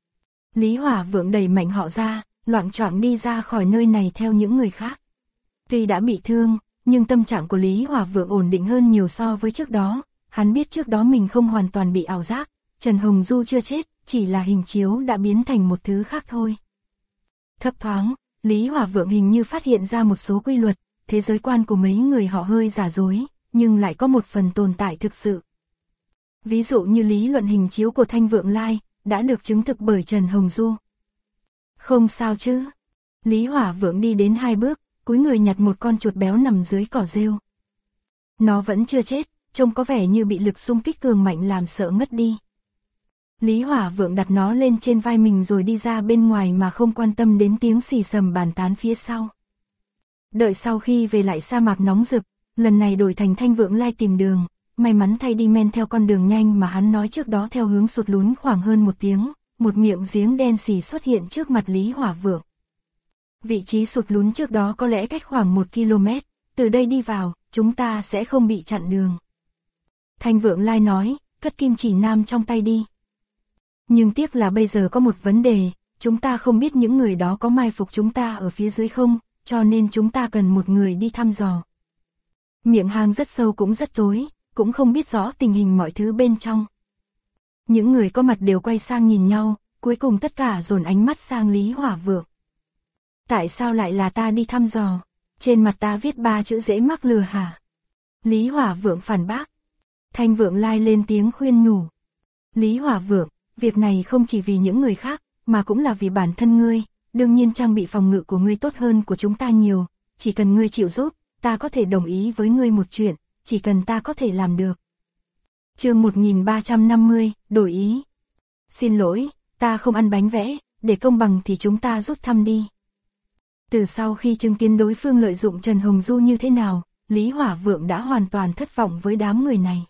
Lý Hỏa Vượng đẩy mạnh họ ra, loạng choạng đi ra khỏi nơi này theo những người khác. Tuy đã bị thương, nhưng tâm trạng của Lý Hỏa Vượng ổn định hơn nhiều so với trước đó, hắn biết trước đó mình không hoàn toàn bị ảo giác, Trần Hồng Du chưa chết, chỉ là hình chiếu đã biến thành một thứ khác thôi. Thấp thoáng, Lý Hỏa Vượng hình như phát hiện ra một số quy luật, thế giới quan của mấy người họ hơi giả dối, nhưng lại có một phần tồn tại thực sự. Ví dụ như lý luận hình chiếu của Thanh Vượng Lai, đã được chứng thực bởi Trần Hồng Du. Không sao chứ. Lý Hỏa Vượng đi đến 2 bước, cúi người nhặt một con chuột béo nằm dưới cỏ rêu. Nó vẫn chưa chết, trông có vẻ như bị lực xung kích cường mạnh làm sợ ngất đi. Lý Hỏa Vượng đặt nó lên trên vai mình rồi đi ra bên ngoài mà không quan tâm đến tiếng xì xầm bàn tán phía sau. Đợi sau khi về lại sa mạc nóng rực, lần này đổi thành Thanh Vượng Lai tìm đường, may mắn thay đi men theo con đường nhanh mà hắn nói trước đó theo hướng sụt lún khoảng hơn 1 tiếng, một miệng giếng đen xì xuất hiện trước mặt Lý Hỏa Vượng. Vị trí sụt lún trước đó có lẽ cách khoảng 1 km, từ đây đi vào, chúng ta sẽ không bị chặn đường. Thanh Vượng Lai nói, cất kim chỉ nam trong tay đi. Nhưng tiếc là bây giờ có một vấn đề, chúng ta không biết những người đó có mai phục chúng ta ở phía dưới không, cho nên chúng ta cần một người đi thăm dò. Miệng hang rất sâu cũng rất tối, cũng không biết rõ tình hình mọi thứ bên trong. Những người có mặt đều quay sang nhìn nhau, cuối cùng tất cả dồn ánh mắt sang Lý Hỏa Vượng. Tại sao lại là ta đi thăm dò? Trên mặt ta viết 3 chữ dễ mắc lừa hả? Lý Hỏa Vượng phản bác. Thanh Vượng Lai lên tiếng khuyên nhủ. Lý Hỏa Vượng, việc này không chỉ vì những người khác, mà cũng là vì bản thân ngươi, đương nhiên trang bị phòng ngự của ngươi tốt hơn của chúng ta nhiều, chỉ cần ngươi chịu giúp, ta có thể đồng ý với ngươi một chuyện, chỉ cần ta có thể làm được. Chương 1350, đổi ý. Xin lỗi, ta không ăn bánh vẽ, để công bằng thì chúng ta rút thăm đi. Từ sau khi chứng kiến đối phương lợi dụng Trần Hồng Du như thế nào, Lý Hỏa Vượng đã hoàn toàn thất vọng với đám người này.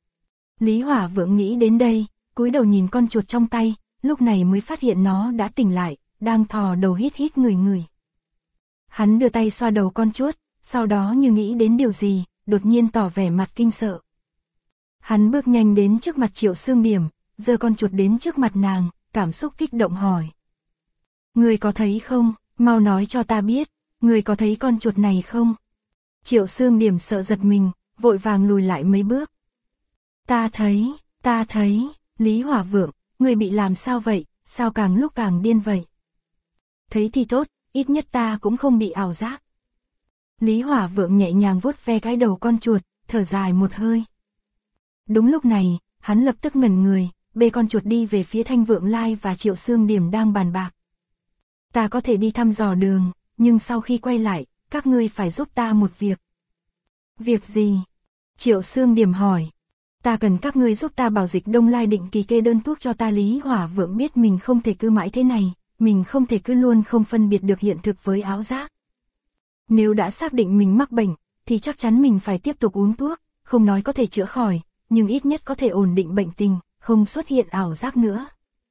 Lý Hỏa Vượng nghĩ đến đây, cúi đầu nhìn con chuột trong tay, lúc này mới phát hiện nó đã tỉnh lại, đang thò đầu hít hít người người. Hắn đưa tay xoa đầu con chuột, sau đó như nghĩ đến điều gì, đột nhiên tỏ vẻ mặt kinh sợ. Hắn bước nhanh đến trước mặt Triệu Sương Điểm, giơ con chuột đến trước mặt nàng, cảm xúc kích động hỏi. Người có thấy không, mau nói cho ta biết, người có thấy con chuột này không? Triệu Sương Điểm sợ giật mình, vội vàng lùi lại mấy bước. Ta thấy, Lý Hỏa Vượng, người bị làm sao vậy, sao càng lúc càng điên vậy? Thấy thì tốt, ít nhất ta cũng không bị ảo giác. Lý Hỏa Vượng nhẹ nhàng vuốt ve cái đầu con chuột, thở dài một hơi. Đúng lúc này, hắn lập tức ngẩn người, bê con chuột đi về phía Thanh Vượng Lai và Triệu Sương Điểm đang bàn bạc. Ta có thể đi thăm dò đường, nhưng sau khi quay lại, các ngươi phải giúp ta một việc. Việc gì? Triệu Xương Điểm hỏi. Ta cần các ngươi giúp ta bảo Dịch Đông Lai định kỳ kê đơn thuốc cho ta. Lý Hỏa Vượng biết mình không thể cứ mãi thế này, mình không thể cứ luôn không phân biệt được hiện thực với ảo giác. Nếu đã xác định mình mắc bệnh, thì chắc chắn mình phải tiếp tục uống thuốc, không nói có thể chữa khỏi, nhưng ít nhất có thể ổn định bệnh tình, không xuất hiện ảo giác nữa.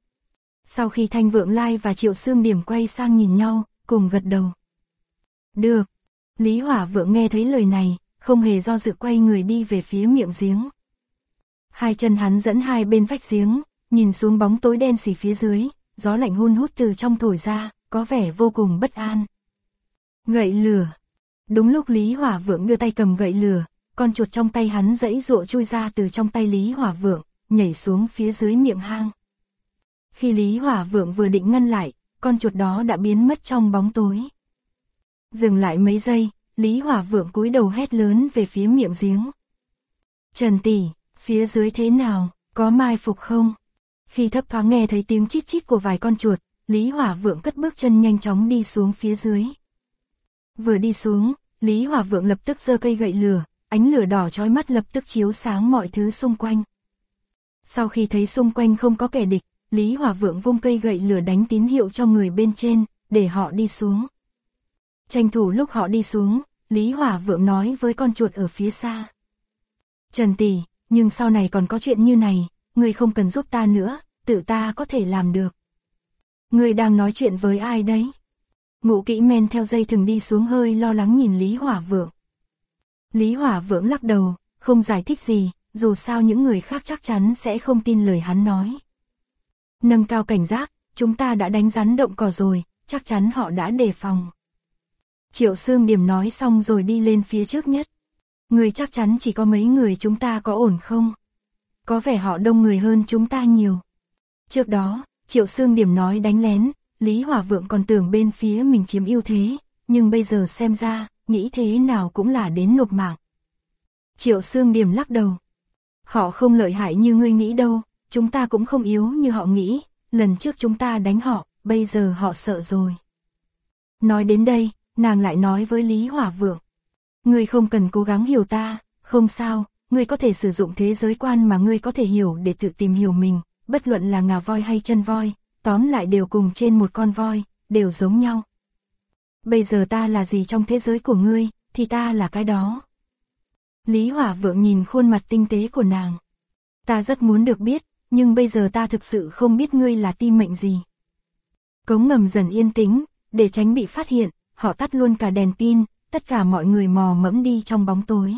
Sau khi Thanh Vượng Lai và Triệu Xương Điểm quay sang nhìn nhau, cùng gật đầu. Được. Lý Hỏa Vượng nghe thấy lời này, không hề do dự quay người đi về phía miệng giếng. Hai chân hắn dẫn hai bên vách giếng, nhìn xuống bóng tối đen sì phía dưới, gió lạnh hun hút từ trong thổi ra, có vẻ vô cùng bất an. Gậy lửa. Đúng lúc Lý Hỏa Vượng đưa tay cầm gậy lửa, con chuột trong tay hắn giãy giụa chui ra từ trong tay Lý Hỏa Vượng, nhảy xuống phía dưới miệng hang. Khi Lý Hỏa Vượng vừa định ngăn lại, con chuột đó đã biến mất trong bóng tối. Dừng lại mấy giây, Lý Hỏa Vượng cúi đầu hét lớn về phía miệng giếng. Trần tỷ, phía dưới thế nào, có mai phục không? Khi thấp thoáng nghe thấy tiếng chít chít của vài con chuột, Lý Hỏa Vượng cất bước chân nhanh chóng đi xuống phía dưới. Vừa đi xuống, Lý Hỏa Vượng lập tức giơ cây gậy lửa, ánh lửa đỏ chói mắt lập tức chiếu sáng mọi thứ xung quanh. Sau khi thấy xung quanh không có kẻ địch, Lý Hỏa Vượng vung cây gậy lửa đánh tín hiệu cho người bên trên, để họ đi xuống. Tranh thủ lúc họ đi xuống, Lý Hỏa Vượng nói với con chuột ở phía xa. Trần tỷ, nhưng sau này còn có chuyện như này, ngươi không cần giúp ta nữa, tự ta có thể làm được. Ngươi đang nói chuyện với ai đấy? Ngũ Kỹ men theo dây thừng đi xuống hơi lo lắng nhìn Lý Hỏa Vượng. Lý Hỏa Vượng lắc đầu, không giải thích gì, dù sao những người khác chắc chắn sẽ không tin lời hắn nói. Nâng cao cảnh giác, chúng ta đã đánh rắn động cỏ rồi, chắc chắn họ đã đề phòng. Triệu Xương Điểm nói xong rồi đi lên phía trước nhất. Người chắc chắn chỉ có mấy người chúng ta có ổn không? Có vẻ họ đông người hơn chúng ta nhiều. Trước đó, Triệu Xương Điểm nói đánh lén, Lý Hỏa Vượng còn tưởng bên phía mình chiếm ưu thế, nhưng bây giờ xem ra, nghĩ thế nào cũng là đến nộp mạng. Triệu Xương Điểm lắc đầu. Họ không lợi hại như ngươi nghĩ đâu, chúng ta cũng không yếu như họ nghĩ, lần trước chúng ta đánh họ, bây giờ họ sợ rồi. Nói đến đây, nàng lại nói với Lý Hỏa Vượng. Ngươi không cần cố gắng hiểu ta, không sao, ngươi có thể sử dụng thế giới quan mà ngươi có thể hiểu để tự tìm hiểu mình, bất luận là ngà voi hay chân voi, tóm lại đều cùng trên một con voi, đều giống nhau. Bây giờ ta là gì trong thế giới của ngươi, thì ta là cái đó. Lý Hỏa Vượng nhìn khuôn mặt tinh tế của nàng. Ta rất muốn được biết, nhưng bây giờ ta thực sự không biết ngươi là tim mệnh gì. Cống ngầm dần yên tĩnh, để tránh bị phát hiện, họ tắt luôn cả đèn pin, tất cả mọi người mò mẫm đi trong bóng tối.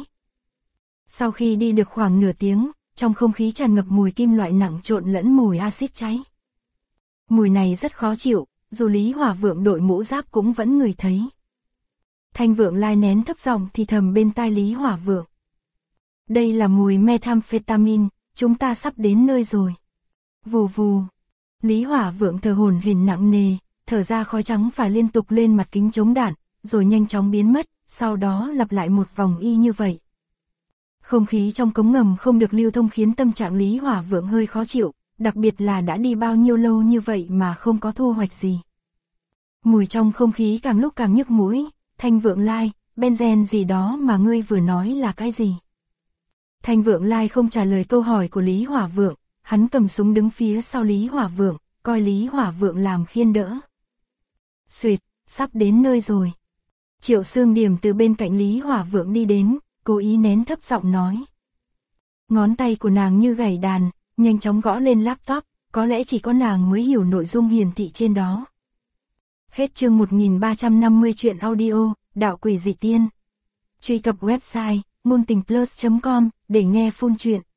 Sau khi đi được khoảng nửa tiếng, trong không khí tràn ngập mùi kim loại nặng trộn lẫn mùi axit cháy. Mùi này rất khó chịu, dù Lý Hỏa Vượng đội mũ giáp cũng vẫn ngửi thấy. Thanh Vượng Lai nén thấp giọng thì thầm bên tai Lý Hỏa Vượng. Đây là mùi methamphetamine, chúng ta sắp đến nơi rồi. Vù vù. Lý Hỏa Vượng thở hổn hển nặng nề, thở ra khói trắng phả liên tục lên mặt kính chống đạn, rồi nhanh chóng biến mất, sau đó lặp lại một vòng y như vậy. Không khí trong cống ngầm không được lưu thông khiến tâm trạng Lý Hỏa Vượng hơi khó chịu, đặc biệt là đã đi bao nhiêu lâu như vậy mà không có thu hoạch gì. Mùi trong không khí càng lúc càng nhức mũi. Thanh Vượng Lai, benzen gì đó mà ngươi vừa nói là cái gì? Thanh Vượng Lai không trả lời câu hỏi của Lý Hỏa Vượng, hắn cầm súng đứng phía sau Lý Hỏa Vượng, coi Lý Hỏa Vượng làm khiên đỡ. Xuyệt, sắp đến nơi rồi. Triệu Xương Điểm từ bên cạnh Lý Hỏa Vượng đi đến, cố ý nén thấp giọng nói. Ngón tay của nàng như gảy đàn, nhanh chóng gõ lên laptop, có lẽ chỉ có nàng mới hiểu nội dung hiển thị trên đó. Hết chương 1350 truyện audio, Đạo Quỷ Dị Tiên. Truy cập website multingplus.com để nghe full truyện.